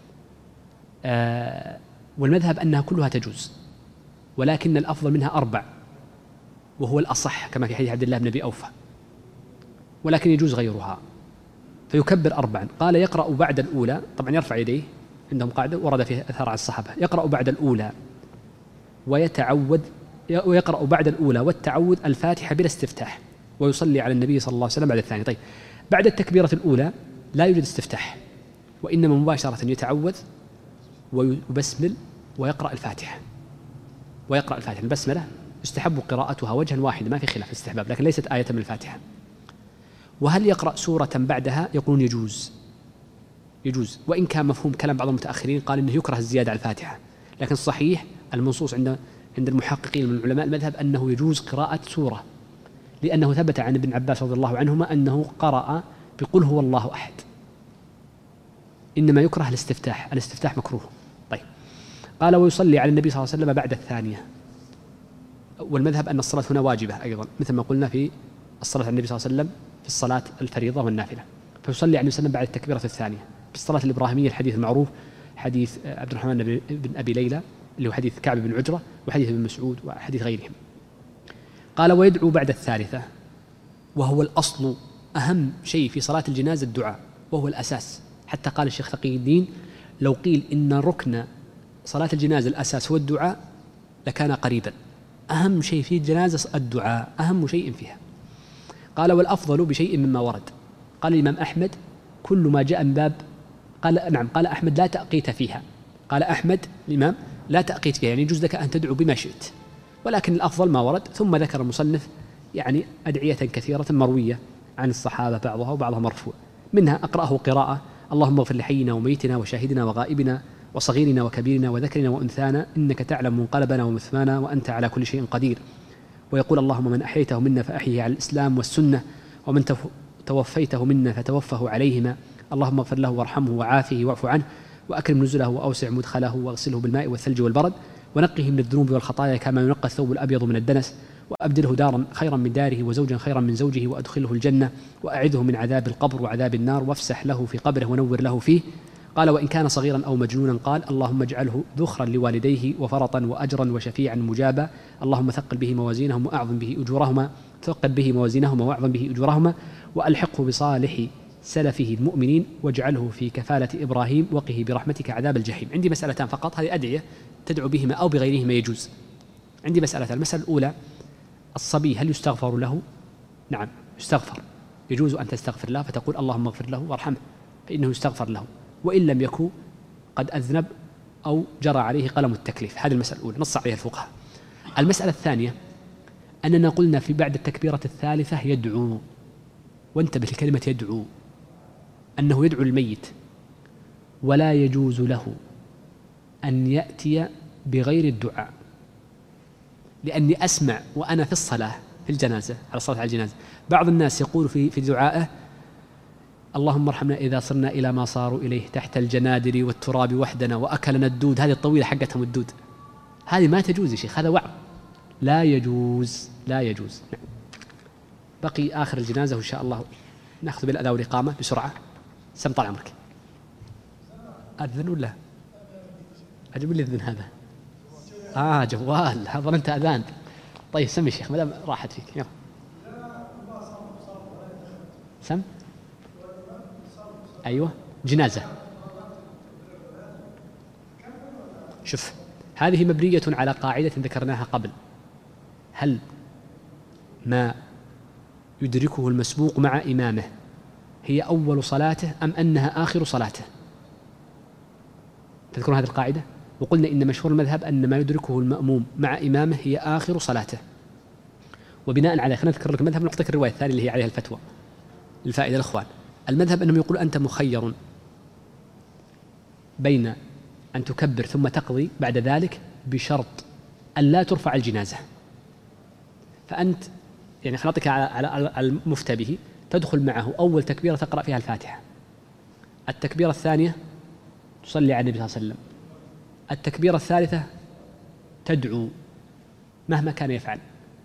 آه والمذهب أنها كلها تجوز، ولكن الأفضل منها أربع، وهو الأصح كما في حديث عبد الله بن أبي أوفى، ولكن يجوز غيرها. فيكبر أربعا. قال يقرأ بعد الأولى، طبعا يرفع يديه، عندهم قاعدة ورد فيها أثار عن الصحابة، يقرأ بعد الأولى ويتعوذ، ويقرأ بعد الأولى والتعوذ الفاتحة بلا استفتاح، ويصلي على النبي صلى الله عليه وسلم بعد الثاني. طيب. بعد التكبيرة الأولى لا يوجد استفتاح، وإنما مباشرة يتعوذ ويبسمل ويقرأ الفاتحة، ويقرأ الفاتحة. البسملة يستحب قراءتها وجها واحد، ما في خلاف الاستحباب، لكن ليست آية من الفاتحة. وهل يقرأ سورة بعدها؟ يقولون يجوز، يجوز، وإن كان مفهوم كلام بعض المتأخرين قال إنه يكره الزيادة على الفاتحة، لكن الصحيح المنصوص عند عند المحققين من علماء المذهب أنه يجوز قراءة سورة، لأنه ثبت عن ابن عباس رضي الله عنهما أنه قرأ بقل هو الله أحد. إنما يكره الاستفتاح، الاستفتاح مكروه. طيب. قال ويصلي على النبي صلى الله عليه وسلم بعد الثانية، والمذهب أن الصلاة هنا واجبة أيضا، مثل ما قلنا في الصلاة على النبي صلى الله عليه وسلم في الصلاة الفريضة والنافلة. فيصلي على النبي صلى الله عليه وسلم بعد التكبيرة الثانية. في الصلاة الإبراهيمية الحديث المعروف حديث عبد الرحمن بن أبي ليلى اللي هو حديث كعب بن عجرة، وحديث ابن مسعود، وحديث غيرهم. قال ويدعو بعد الثالثة، وهو الأصل، أهم شيء في صلاة الجنازة الدعاء، وهو الأساس. حتى قال الشيخ تقي الدين لو قيل إن ركن صلاة الجنازة الأساس هو الدعاء لكان قريبا. أهم شيء في الجنازة الدعاء، أهم شيء فيها. قال والأفضل بشيء مما ورد. قال الإمام أحمد كل ما جاء من باب، قال نعم، قال أحمد لا تأقيت فيها، قال أحمد الإمام لا تأقيت فيها، يعني يجوز لك أن تدعو بما شئت، ولكن الأفضل ما ورد. ثم ذكر المصنف يعني أدعية كثيرة مروية عن الصحابة، بعضها وبعضها مرفوع، منها أقرأه قراءة اللهم اغفر لحينا وميتنا وشاهدنا وغائبنا وصغيرنا وكبيرنا وذكرنا وأنثانا إنك تعلم منقلبنا ومثوانا وأنت على كل شيء قدير. ويقول اللهم من أحييته منا فأحيه على الإسلام والسنة، ومن توفيته منا فتوفه عليهما، اللهم اغفر له وارحمه وعافه واعف عنه وأكرم نزله وأوسع مدخله واغسله بالماء والثلج والبرد ونقه من الذنوب والخطايا كما ينقى الثوب الأبيض من الدنس، وأبدله دارا خيرا من داره وزوجا خيرا من زوجه وأدخله الجنة وأعذه من عذاب القبر وعذاب النار وافسح له في قبره ونور له فيه. قال وإن كان صغيرا أو مجنونا قال اللهم اجعله ذخرا لوالديه وفرطا وأجرا وشفيعا مجابا، اللهم ثقل به موازينهم وأعظم به أجورهما، ثقل به موازينهما وأعظم به أجورهما، وألحقه بصالح سلفه المؤمنين واجعله في كفالة إبراهيم وقه برحمتك عذاب الجحيم. عندي مسألتان فقط، هذه أدعية تدعو بهما أو بغيرهما يجوز. عندي مسألتان. المسألة الأولى الصبي هل يستغفر له؟ نعم يستغفر، يجوز أن تستغفر له فتقول اللهم اغفر له وارحمه فإنه يستغفر له، وإن لم يكن قد أذنب أو جرى عليه قلم التكليف. هذه المسألة الأولى نص عليها الفقهاء. المسألة الثانية أننا قلنا في بعد التكبيرة الثالثة يدعو، وانتبه لكلمة يدعو، أنه يدعو الميت، ولا يجوز له أن يأتي بغير الدعاء، لأني أسمع وأنا في الصلاة في الجنازة على الصلاة على الجنازة بعض الناس يقول في في دعائه: اللهم ارحمنا إذا صرنا إلى ما صاروا إليه تحت الجنادر والتراب وحدنا وأكلنا الدود. هذه الطويلة حقتهم الدود، هذه ما تجوز يا شيخ، هذا وعظ، لا يجوز لا يجوز. نعم. بقي آخر الجنازة وإن شاء الله نأخذ بالأذان والإقامة بسرعة. سم طال عمرك. أذن ولا أجيب لي الذن هذا؟ آه جوال، هذا أنت أذان. طيب سم يا شيخ ما دام راحت فيك. يلا سم. أيوة جنازة. شوف هذه مبنية على قاعدة ذكرناها قبل: هل ما يدركه المسبوق مع إمامه هي أول صلاته أم أنها آخر صلاته؟ تذكرون هذه القاعدة؟ وقلنا إن مشهور المذهب أن ما يدركه المأموم مع إمامه هي آخر صلاته. وبناء على خلينا نذكر لك المذهب نعطيك الرواية الثانية اللي هي عليها الفتوى للفائدة الأخوان. المذهب أنهم يقولون أنت مخير بين أن تكبر ثم تقضي بعد ذلك بشرط أن لا ترفع الجنازة. فأنت يعني خلينا نعطيك على على المفتى به، تدخل معه أول تكبيرة تقرأ فيها الفاتحة، التكبيرة الثانية تصلي على النبي صلى الله عليه وسلم، التكبيرة الثالثة تدعو مهما كان يفعل.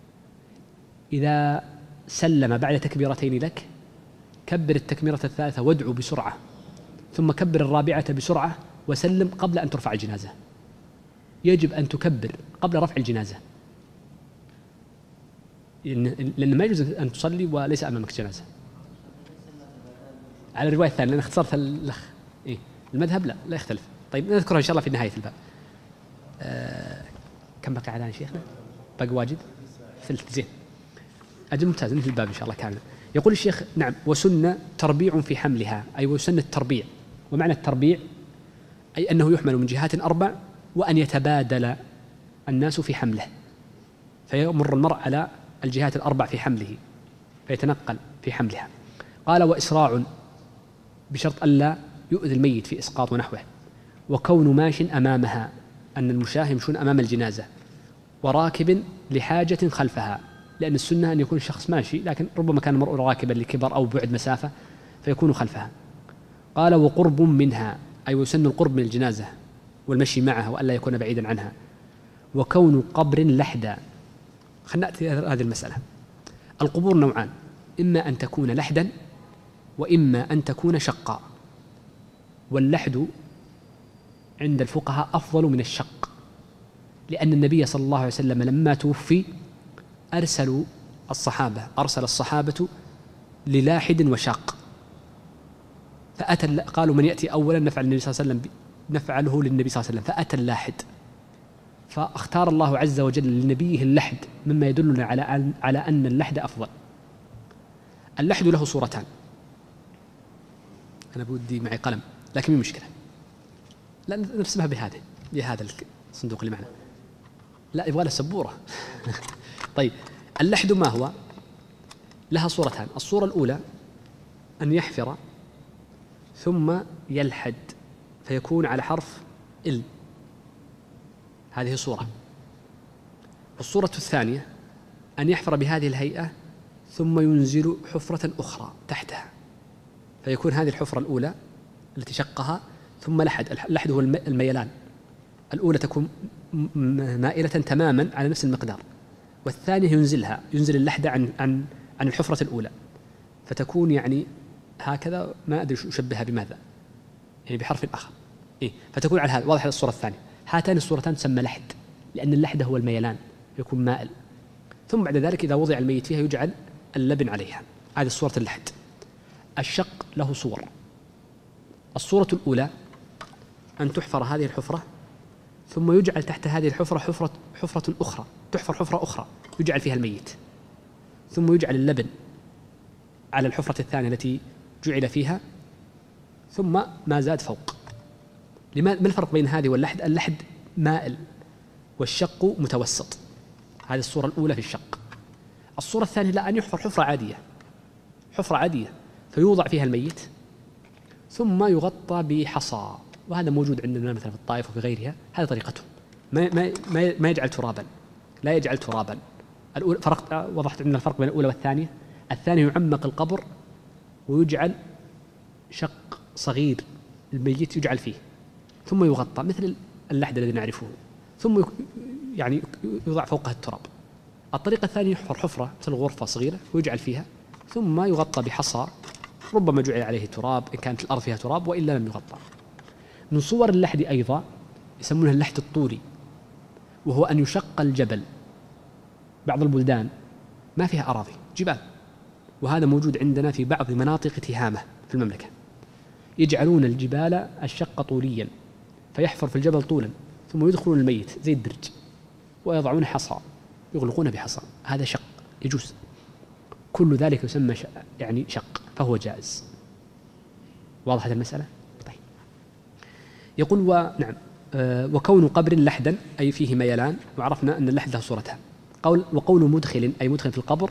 إذا سلم بعد تكبيرتين لك كبر التكبيرة الثالثة وادعو بسرعة، ثم كبر الرابعة بسرعة وسلم قبل أن ترفع الجنازة. يجب أن تكبر قبل رفع الجنازة، لأن ما يجوز أن تصلي وليس أمامك جنازة. على الرواية الثانية لأن اختصرت الأخ. إيه؟ المذهب لا لا يختلف. طيب نذكرها إن شاء الله في نهاية الباب. آه كم بقي على شيخنا؟ باقي واجد ثلث. زين أجل ممتاز ننهي الباب إن شاء الله كاملا. يقول الشيخ: نعم وسن تربيع في حملها، أي وسن التربيع. ومعنى التربيع أي أنه يحمل من جهات أربع وأن يتبادل الناس في حمله، فيمر المرء على الجهات الأربع في حمله فيتنقل في حملها. قال: وإسراع بشرط ألا يؤذي الميت في إسقاط ونحوه، وكون ماش أمامها أن المشاه يمشون أمام الجنازة، وراكب لحاجة خلفها، لأن السنة أن يكون الشخص ماشي لكن ربما كان المرء راكبا لكبر أو بعد مسافة فيكون خلفها. قال: وقرب منها أي ويسن القرب من الجنازة والمشي معها وألا يكون بعيدا عنها، وكون قبر لحدا. خلنا نأتي هذه المسألة. القبور نوعان: إما أن تكون لحدا وإما أن تكون شقا، واللحد عند الفقهاء أفضل من الشق، لأن النبي صلى الله عليه وسلم لما توفي أرسلوا الصحابة أرسل الصحابة للاحد وشاق، فأتى قالوا: من يأتي أولا نفعل النبي صلى الله عليه وسلم نفعله للنبي صلى الله عليه وسلم، فأتى اللاحد، فاختار الله عز وجل لنبيه اللحد، مما يدلنا على أن على أن اللحد أفضل. اللحد له صورتان، أنا بودي معي قلم لكن مو مشكلة، لا نرسمها بهذا بهذا الصندوق اللي معنا، لا يبغى له سبورة. طيب اللحد ما هو؟ لها صورتان. الصورة الأولى أن يحفر ثم يلحد فيكون على حرف ال، هذه صورة. والصورة الثانية أن يحفر بهذه الهيئة ثم ينزل حفرة أخرى تحتها فيكون هذه الحفرة الأولى التي شقها ثم لحد. اللحد هو الميلان، الأولى تكون مائلة تماما على نفس المقدار، والثانية ينزلها ينزل اللحد عن عن عن الحفرة الأولى فتكون يعني هكذا، ما أدري أشبهها بماذا، يعني بحرف آخر. إيه فتكون على هذا. واضح الصورة الثانية. هاتان الصورتان تسمى لحد، لأن اللحد هو الميلان يكون مائل، ثم بعد ذلك إذا وضع الميت فيها يجعل اللبن عليها. هذه صورة اللحد. الشق له صور. الصورة الأولى أن تحفر هذه الحفرة ثم يجعل تحت هذه الحفرة حفرة حفرة أخرى، تحفر حفرة أخرى يجعل فيها الميت، ثم يجعل اللبن على الحفرة الثانية التي جعل فيها، ثم ما زاد فوق. لما ما الفرق بين هذه واللحد؟ اللحد مائل والشق متوسط. هذه الصورة الأولى في الشق. الصورة الثانية لا، أن يحفر حفرة عادية، حفرة عادية فيوضع فيها الميت ثم يغطى بحصى، وهذا موجود عندنا مثلا في الطائف وفي غيرها. هذه طريقتهم، ما ما ما يجعل ترابا، لا يجعل ترابا. الأولى فرق، وضحت عندنا الفرق بين الأولى والثانية. الثانية يعمق القبر ويجعل شق صغير الميت يجعل فيه ثم يغطى مثل اللحد الذي نعرفه، ثم يعني يوضع فوقها التراب. الطريقة الثانية يحفر حفرة مثل غرفة صغيرة ويجعل فيها ثم يغطى بحصى، ربما جعل عليه تراب إن كانت الأرض فيها تراب، وإلا لم يغطى. من صور اللحد أيضا يسمونها اللحد الطوري، وهو أن يشق الجبل. بعض البلدان ما فيها أراضي، جبال، وهذا موجود عندنا في بعض مناطق تهامة في المملكة. يجعلون الجبال الشق طوليا، فيحفر في الجبل طولا ثم يدخلون الميت زي الدرج ويضعون حصى يغلقون بحصى. هذا شق يجوز، كل ذلك يسمى يعني شق، فهو جائز. واضحة المسألة؟ طيب. يقول ونعم آه وكون قبر لحدا أي فيه ميلان، وعرفنا أن اللحد له صورتان. قول وقول مدخل أي مدخل في القبر،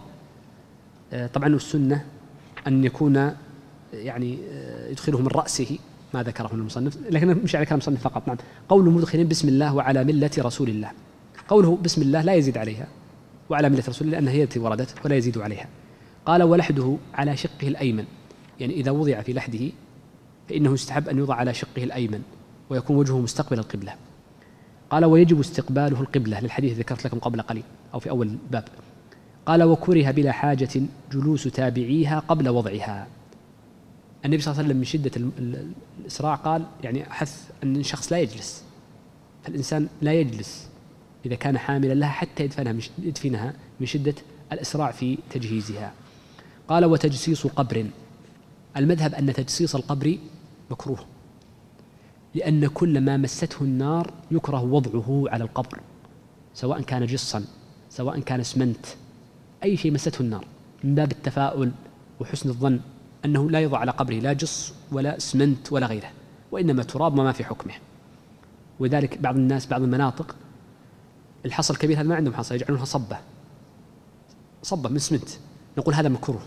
آه طبعا السنة أن يكون يعني آه يدخله من رأسه، ما ذكره المصنف، لكن مش على كلام المصنف فقط. نعم، قول مدخل بسم الله وعلى ملة رسول الله. قوله بسم الله لا يزيد عليها، وعلى ملة رسول الله لأنها هي التي وردت ولا يزيد عليها. قال ولحده على شقه الأيمن، يعني إذا وضع في لحده فإنه يستحب أن يوضع على شقه الأيمن ويكون وجهه مستقبل القبلة. قال ويجب استقباله القبلة، للحديث ذكرت لكم قبل قليل أو في أول الباب. قال وكره بلا حاجة جلوس تابعيها قبل وضعها. النبي صلى الله عليه وسلم من شدة الإسراع قال يعني حث أن الشخص لا يجلس، فالإنسان لا يجلس إذا كان حاملا لها حتى يدفنها يدفنها من شدة الإسراع في تجهيزها. قال وتجسيس قبر، المذهب أن تجسيس القبر مكروه، لأن كل ما مسته النار يكره وضعه على القبر، سواء كان جصا سواء كان اسمنت، أي شيء مسته النار، من باب التفاؤل وحسن الظن أنه لا يضع على قبره لا جص ولا اسمنت ولا غيره، وإنما تراب وما في حكمه. وذلك بعض الناس بعض المناطق الحصى الكبير هذا ما عندهم حصى، يجعلونها صبة صبة من اسمنت، نقول هذا مكروه.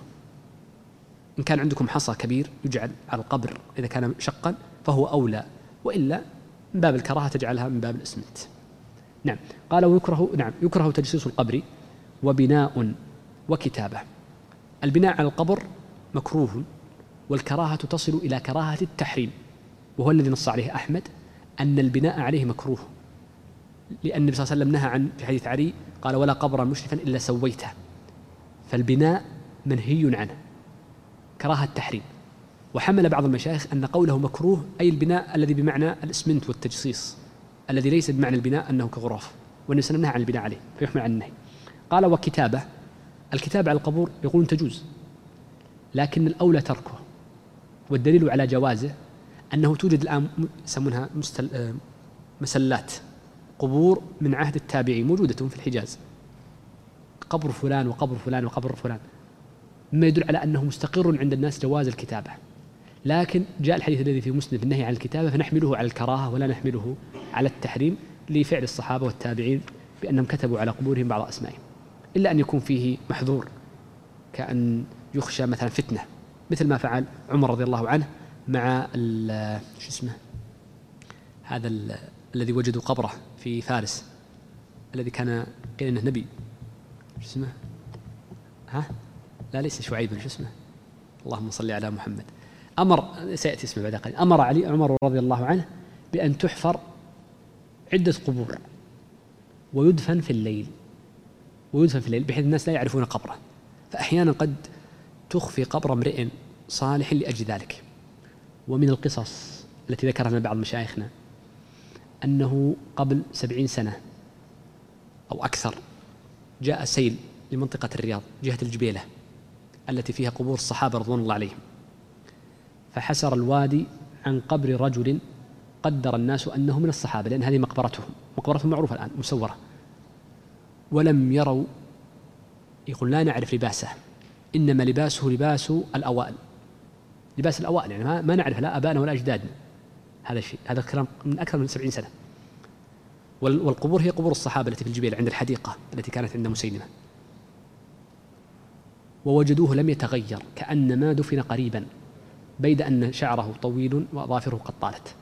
إن كان عندكم حصى كبير يجعل على القبر إذا كان شقا فهو أولى، وإلا من باب الكراهة تجعلها من باب الاسمنت. نعم. قال ويكره نعم يكره تجسيس القبر وبناء وكتابة. البناء على القبر مكروه، والكراهة تصل إلى كراهة التحريم، وهو الذي نص عليه أحمد أن البناء عليه مكروه، لأن النبي صلى الله عليه وسلم نهى عن في حديث علي قال ولا قبرا مشرفا إلا سويته، فالبناء منهي عنه كراهة التحريم. وحمل بعض المشايخ أن قوله مكروه أي البناء الذي بمعنى الإسمنت والتجصيص، الذي ليس بمعنى البناء أنه كغرف، والنبي صلى الله عليه وسلم نهى عن البناء عليه فيحمل عن النهي. قال وكتابة، الكتابة على القبور يقولون تجوز، لكن الأولى تركه، والدليل على جوازه أنه توجد الآن يسمونها مستل... مسلات قبور من عهد التابعين موجودة في الحجاز، قبر فلان وقبر فلان وقبر فلان، مما يدل على أنه مستقر عند الناس جواز الكتابة. لكن جاء الحديث الذي في مسلم في النهي عن الكتابة فنحمله على الكراهة ولا نحمله على التحريم لفعل الصحابة والتابعين بأنهم كتبوا على قبورهم بعض أسمائهم، إلا أن يكون فيه محظور كأن يخشى مثلا فتنة، مثل ما فعل عمر رضي الله عنه مع شو اسمه هذا الذي وجدوا قبره في فارس، الذي كان قيل انه نبي، شو اسمه ها لا ليس شعيب، شو اسمه اللهم صل على محمد، امر سياتي اسمه بعد قليل، امر علي عمر رضي الله عنه بان تحفر عده قبور ويدفن في الليل ويدفن في الليل بحيث الناس لا يعرفون قبره، فاحيانا قد تخفي قبر امرئ صالح لاجل ذلك. ومن القصص التي ذكرها بعض مشايخنا أنه قبل سبعين سنة أو أكثر جاء سيل لمنطقة الرياض جهة الجبيلة التي فيها قبور الصحابة رضوان الله عليهم، فحسر الوادي عن قبر رجل قدر الناس أنه من الصحابة، لأن هذه مقبرتهم، مقبرتهم معروفة الآن مسورة، ولم يروا، يقول لا نعرف لباسه، إنما لباسه لباس الأوائل، لباس الأوائل، يعني ما, ما نعرف لا أبانا ولا أجدادنا، هذا الشيء، هذا الكلام من أكثر من سبعين سنة. والقبور هي قبور الصحابة التي في الجبيل عند الحديقة التي كانت عند مسيلمة، ووجدوه لم يتغير كأنما دفن قريبا، بيد أن شعره طويل وأظافره قد طالت.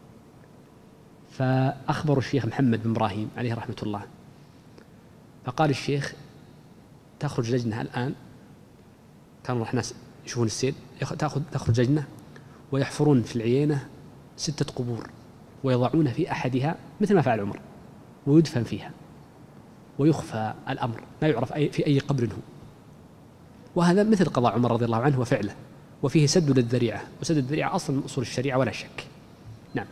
فأخبروا الشيخ محمد بن إبراهيم عليه رحمة الله، فقال الشيخ تخرج لجنة الآن، كانوا راح ناس يشوفون السيل، تأخذ تخرج لجنة ويحفرون في العيينة ستة قبور ويضعون في أحدها مثل ما فعل عمر ويدفن فيها ويخفى الأمر، لا يعرف أي في أي قبر هو. وهذا مثل قضاء عمر رضي الله عنه وفعله، وفيه سد للذريعة، وسد الذريعة أصل من أصول الشريعة ولا شك. نعم.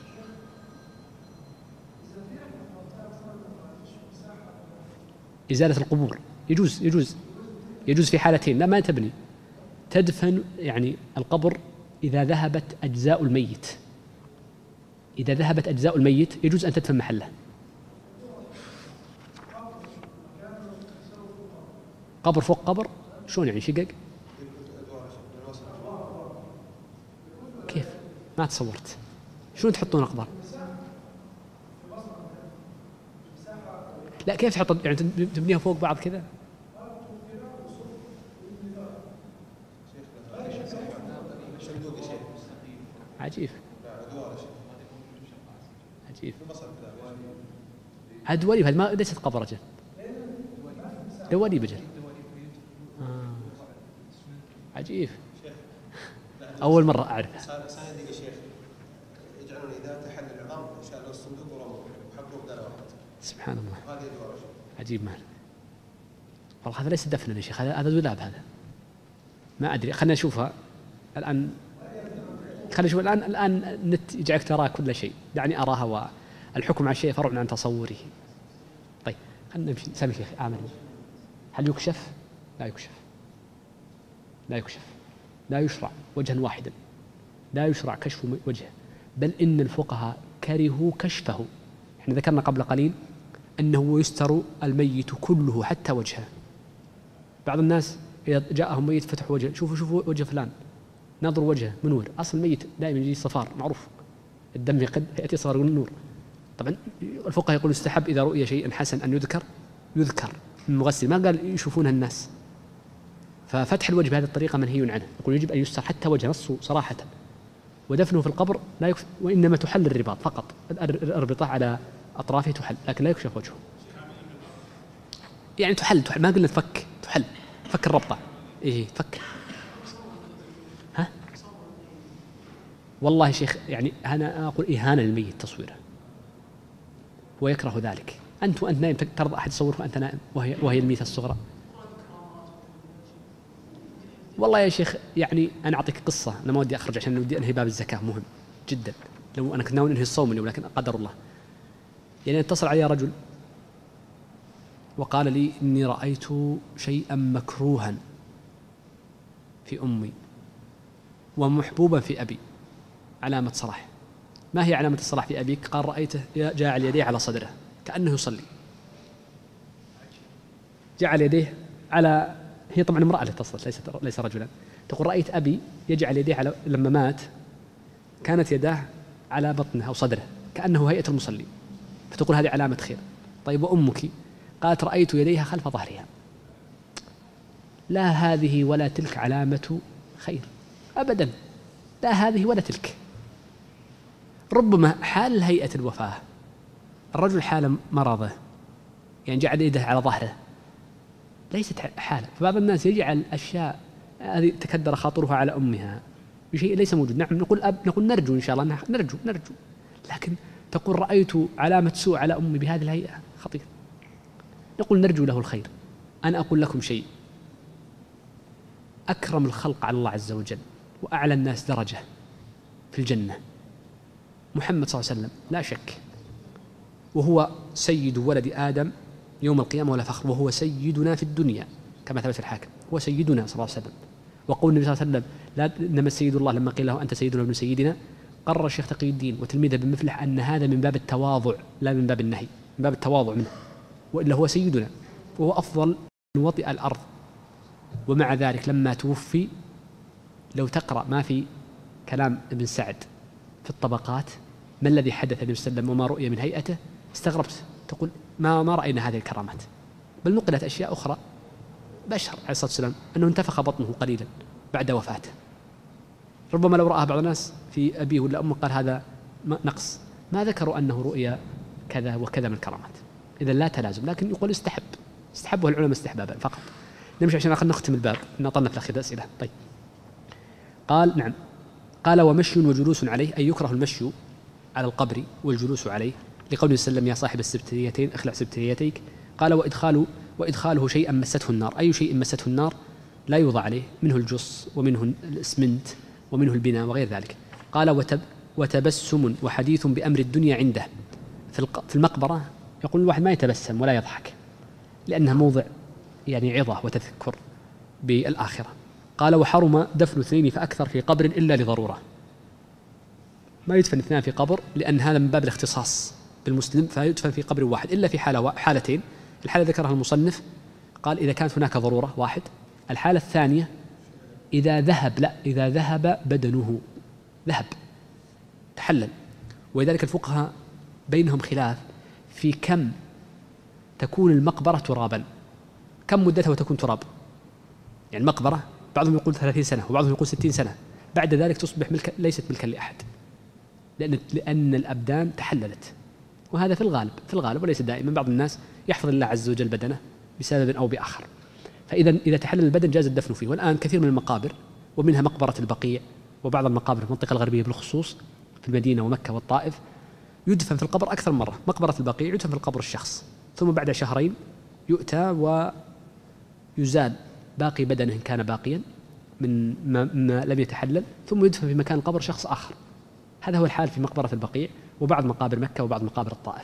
إزالة القبور يجوز يجوز يجوز في حالتين، لا ما تبني، تدفن يعني القبر إذا ذهبت أجزاء الميت، إذا ذهبت أجزاء الميت يجوز أن تدفن محله. قبر فوق قبر شلون يعني شقق؟ كيف؟ ما تصورت شلون تحطون أقبار؟ لا كيف تحط يعني تبنيها فوق بعض كذا؟ عجيب عجيب. هذا دواليب، هذا ما ليست قبر رجل، دواليب رجل. آه. عجيب، أول مرة أعرف. سبحان الله، عجيب. مال والله هذا ليس دفنا يا شيخ، هذا هذا دولاب، هذا ما أدري. خلنا نشوفها الآن، خلنا نشوف الآن. الآن النت يجعلك ترى كل شيء، دعني أراها، والحكم على الشيء فرع عن تصوره. طيب خلنا نمشي. سامي شيخ آمن، هل يكشف؟ لا يكشف، لا يكشف، لا يشرع وجها واحدا، لا يشرع كشف وجهه، بل إن الفقهاء كرهوا كشفه. احنا ذكرنا قبل قليل أنه يستر الميت كله حتى وجهه. بعض الناس إذا جاءهم ميت فتحوا وجهه، شوفوا شوفوا وجه فلان، ناظروا وجهه منور، أصل الميت دائما يجي صفار معروف، الدم قد يأتي صفار يقول النور. طبعا الفقهاء يقولون يستحب إذا رؤي شيء حسن أن يذكر يذكر من المغسل، ما قال يشوفونها الناس. ففتح الوجه بهذه الطريقة منهي عنه، يقول يجب أن يستر حتى وجهه نصه صراحة. ودفنه في القبر لا يكف، وإنما تحل الرباط فقط، الربطة على أطرافه تحل، لكن لا يكشف وجهه. يعني تحل, تحل ما قلنا تفك، تحل فك الربطة، إيه تفك. ها والله شيخ يعني أنا أقول إهانة للميت تصويره، ويكره ذلك. أنت وأنت نائم ترضى أحد يصوره وأنت نائم وهي, وهي الميتة الصغرى؟ والله يا شيخ يعني أنا أعطيك قصة، أنا ما ودي أخرج عشان ودي أنهي باب الزكاة مهم جدا، لو أنا كنت ناوي أنهي الصوم اليوم لكن قدر الله. يعني اتصل علي رجل وقال لي إني رأيت شيئا مكروها في أمي ومحبوبا في أبي، علامة صلاح. ما هي علامة الصلاح في أبيك؟ قال رأيته جاعل يديه على صدره كأنه يصلي، جعل يديه على، هي طبعا امرأة اللي اتصلت ليس ليس رجلا، تقول رأيت أبي يجعل يديه على، لما مات كانت يداه على بطنه أو صدره كأنه هيئة المصلي، فتقول هذه علامة خير. طيب وأمك؟ قالت رأيت يديها خلف ظهرها. لا هذه ولا تلك علامة خير أبدا، لا هذه ولا تلك. ربما حال هيئة الوفاة، الرجل حال مرضه يعني جعل يده على ظهره ليست حالة. فبعض الناس يجعل أشياء هذه تكدر خاطرها على أمها بشيء ليس موجود. نعم نقول أب، نقول نرجو إن شاء الله، نرجو نرجو لكن تقول رأيت علامة سوء على أمي بهذه الهيئة خطير. نقول نرجو له الخير. أنا أقول لكم شيء، أكرم الخلق على الله عز وجل وأعلى الناس درجة في الجنة محمد صلى الله عليه وسلم لا شك، وهو سيد ولد آدم يوم القيامة ولا فخر، وهو سيدنا في الدنيا كما ثبت الحاكم، هو سيدنا صلى الله عليه وسلم. وقول النبي صلى الله عليه وسلم لا إنما السيد الله لما قيل له أنت سيدنا ابن سيدنا، قرر الشيخ تقي الدين وتلميذه بن مفلح أن هذا من باب التواضع لا من باب النهي، من باب التواضع منه، وإلا هو سيدنا وهو أفضل من وطئ الأرض. ومع ذلك لما توفي، لو تقرأ ما في كلام ابن سعد في في الطبقات ما الذي حدث النبي صلى الله عليه وسلم وما رؤي من هيئته، استغربت تقول ما ما رأينا هذه الكرامات، بل نقلت أشياء أخرى. بشر عليه الصلاة والسلام أنه انتفخ بطنه قليلا بعد وفاته، ربما لو رآها بعض الناس في أبيه ولا أمه قال هذا نقص، ما ذكروا أنه رؤيا كذا وكذا من الكرامات. إذا لا تلازم، لكن يقول استحب، استحبه العلماء استحبابا فقط. نمشي عشان آخر نختم الباب، نطلنا في الأخير الأسئلة. طيب قال نعم، قال ومشي وجلوس عليه، أي يكره المشي على القبر والجلوس عليه، لقوله صلى الله عليه وسلم يا صاحب السبتيتين اخلع سبتيتيك. قال وإدخال وإدخاله شيئا مسته النار، أي شيء مسته النار لا يوضع عليه، منه الجص ومنه الإسمنت ومنه البناء وغير ذلك. قال وتب وتبسم وحديث بأمر الدنيا عنده، في المقبرة يقول الواحد ما يتبسم ولا يضحك لأنها موضع يعني عظة وتذكر بالآخرة. قال وحرم دفن اثنين فأكثر في قبر إلا لضرورة، ما يدفن اثنان في قبر لأن هذا من باب الاختصاص بالمسلم، فيدفن في قبر واحد إلا في حالة حالتين. الحالة ذكرها المصنف قال إذا كانت هناك ضرورة واحد، الحالة الثانية إذا ذهب لا إذا ذهب بدنه، ذهب تحلل. ولذلك الفقهاء بينهم خلاف في كم تكون المقبرة ترابا، كم مدتها وتكون تراب. يعني المقبرة بعضهم يقول ثلاثين سنة وبعضهم يقول ستين سنة، بعد ذلك تصبح ملكا ليست ملكا لأحد، لأن لأن الأبدان تحللت. وهذا في الغالب في الغالب وليس دائما، بعض الناس يحفظ الله عز وجل بدنه بسبب أو بآخر، فإذا إذا تحلل البدن جاز الدفن فيه. والآن كثير من المقابر ومنها مقبرة البقيع وبعض المقابر في المنطقة الغربية بالخصوص في المدينة ومكة والطائف يدفن في القبر أكثر مرة. مقبرة البقيع يدفن في القبر الشخص، ثم بعد شهرين يؤتى ويزال باقي بدنه إن كان باقيا من ما, ما لم يتحلل، ثم يدفن في مكان القبر شخص آخر. هذا هو الحال في مقبرة البقيع وبعض مقابر مكة وبعض مقابر الطائف،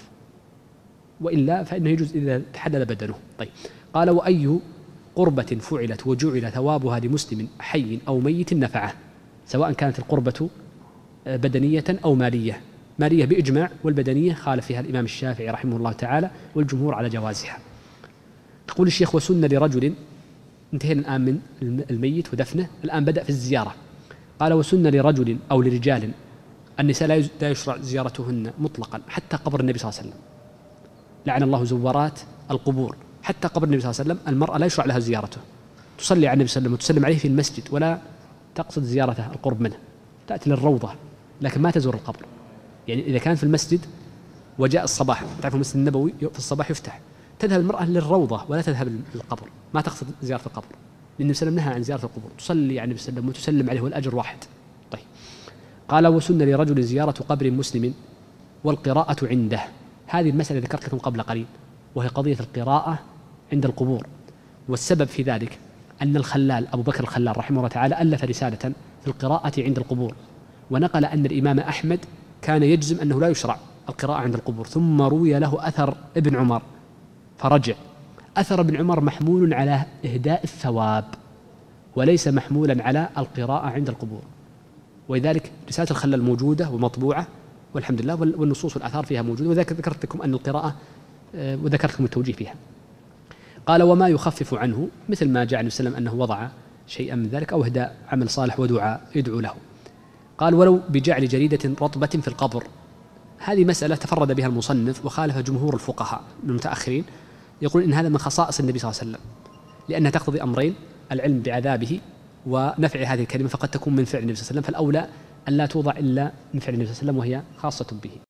وإلا فإنه يجوز إذا تحلل بدنه. طيب قال وأي قربة فعلت وجعل ثوابها لمسلم حي أو ميت نفعه، سواء كانت القربة بدنية أو مالية. مالية بإجماع، والبدنية خالف فيها الإمام الشافعي رحمه الله تعالى والجمهور على جوازها. يقول الشيخ وسن لرجل، انتهينا الآن من الميت ودفنه، الآن بدأ في الزيارة. قال وسن لرجل أو لرجال، النساء لا يشرع زيارتهن مطلقا حتى قبر النبي صلى الله عليه وسلم، لعن الله زوارات القبور. حتى قبر النبي صلى الله عليه وسلم المرأة لا يشرع لها زيارته، تصلي على النبي صلى الله عليه وسلم وتسلم عليه في المسجد ولا تقصد زيارته القرب منه، تأتي للروضة لكن ما تزور القبر. يعني إذا كان في المسجد وجاء الصباح، تعرف المسجد النبوي في الصباح يفتح، تذهب المرأة للروضة ولا تذهب للقبر، ما تقصد زيارة القبر، لأن النبي صلى الله عليه وسلم نهى عن زيارة القبور، تصلي على النبي صلى الله عليه وسلم وتسلم عليه والأجر واحد. طيب قال وسن لرجل زيارة قبر مسلم والقراءة عنده. هذه المسألة ذكرت لكم قبل قليل، وهي قضية القراءة عند القبور. والسبب في ذلك أن الخلال أبو بكر الخلال رحمه الله تعالى ألف رسالة في القراءة عند القبور، ونقل أن الإمام أحمد كان يجزم أنه لا يشرع القراءة عند القبور، ثم روي له أثر ابن عمر فرجع. أثر ابن عمر محمول على إهداء الثواب وليس محمولا على القراءة عند القبور، ولذلك رسالة الخلال موجودة ومطبوعة والحمد لله، والنصوص والآثار فيها موجودة، وذلك ذكرت لكم أن القراءة وذكرت لكم التوجيه فيها. قال وما يخفف عنه، مثل ما جاء النبي صلى الله عليه وسلم أنه وضع شيئا من ذلك أو إهداء عمل صالح ودعاء يدعو له. قال ولو بجعل جريدة رطبة في القبر. هذه مسألة تفرد بها المصنف وخالف جمهور الفقهاء المتأخرين، يقول إن هذا من خصائص النبي صلى الله عليه وسلم، لأنها تقتضي أمرين: العلم بعذابه ونفع هذه الكلمة، فقد تكون من فعل النبي صلى الله عليه وسلم، فالأولى أن لا توضع إلا من فعل النبي صلى الله عليه وسلم وهي خاصة به.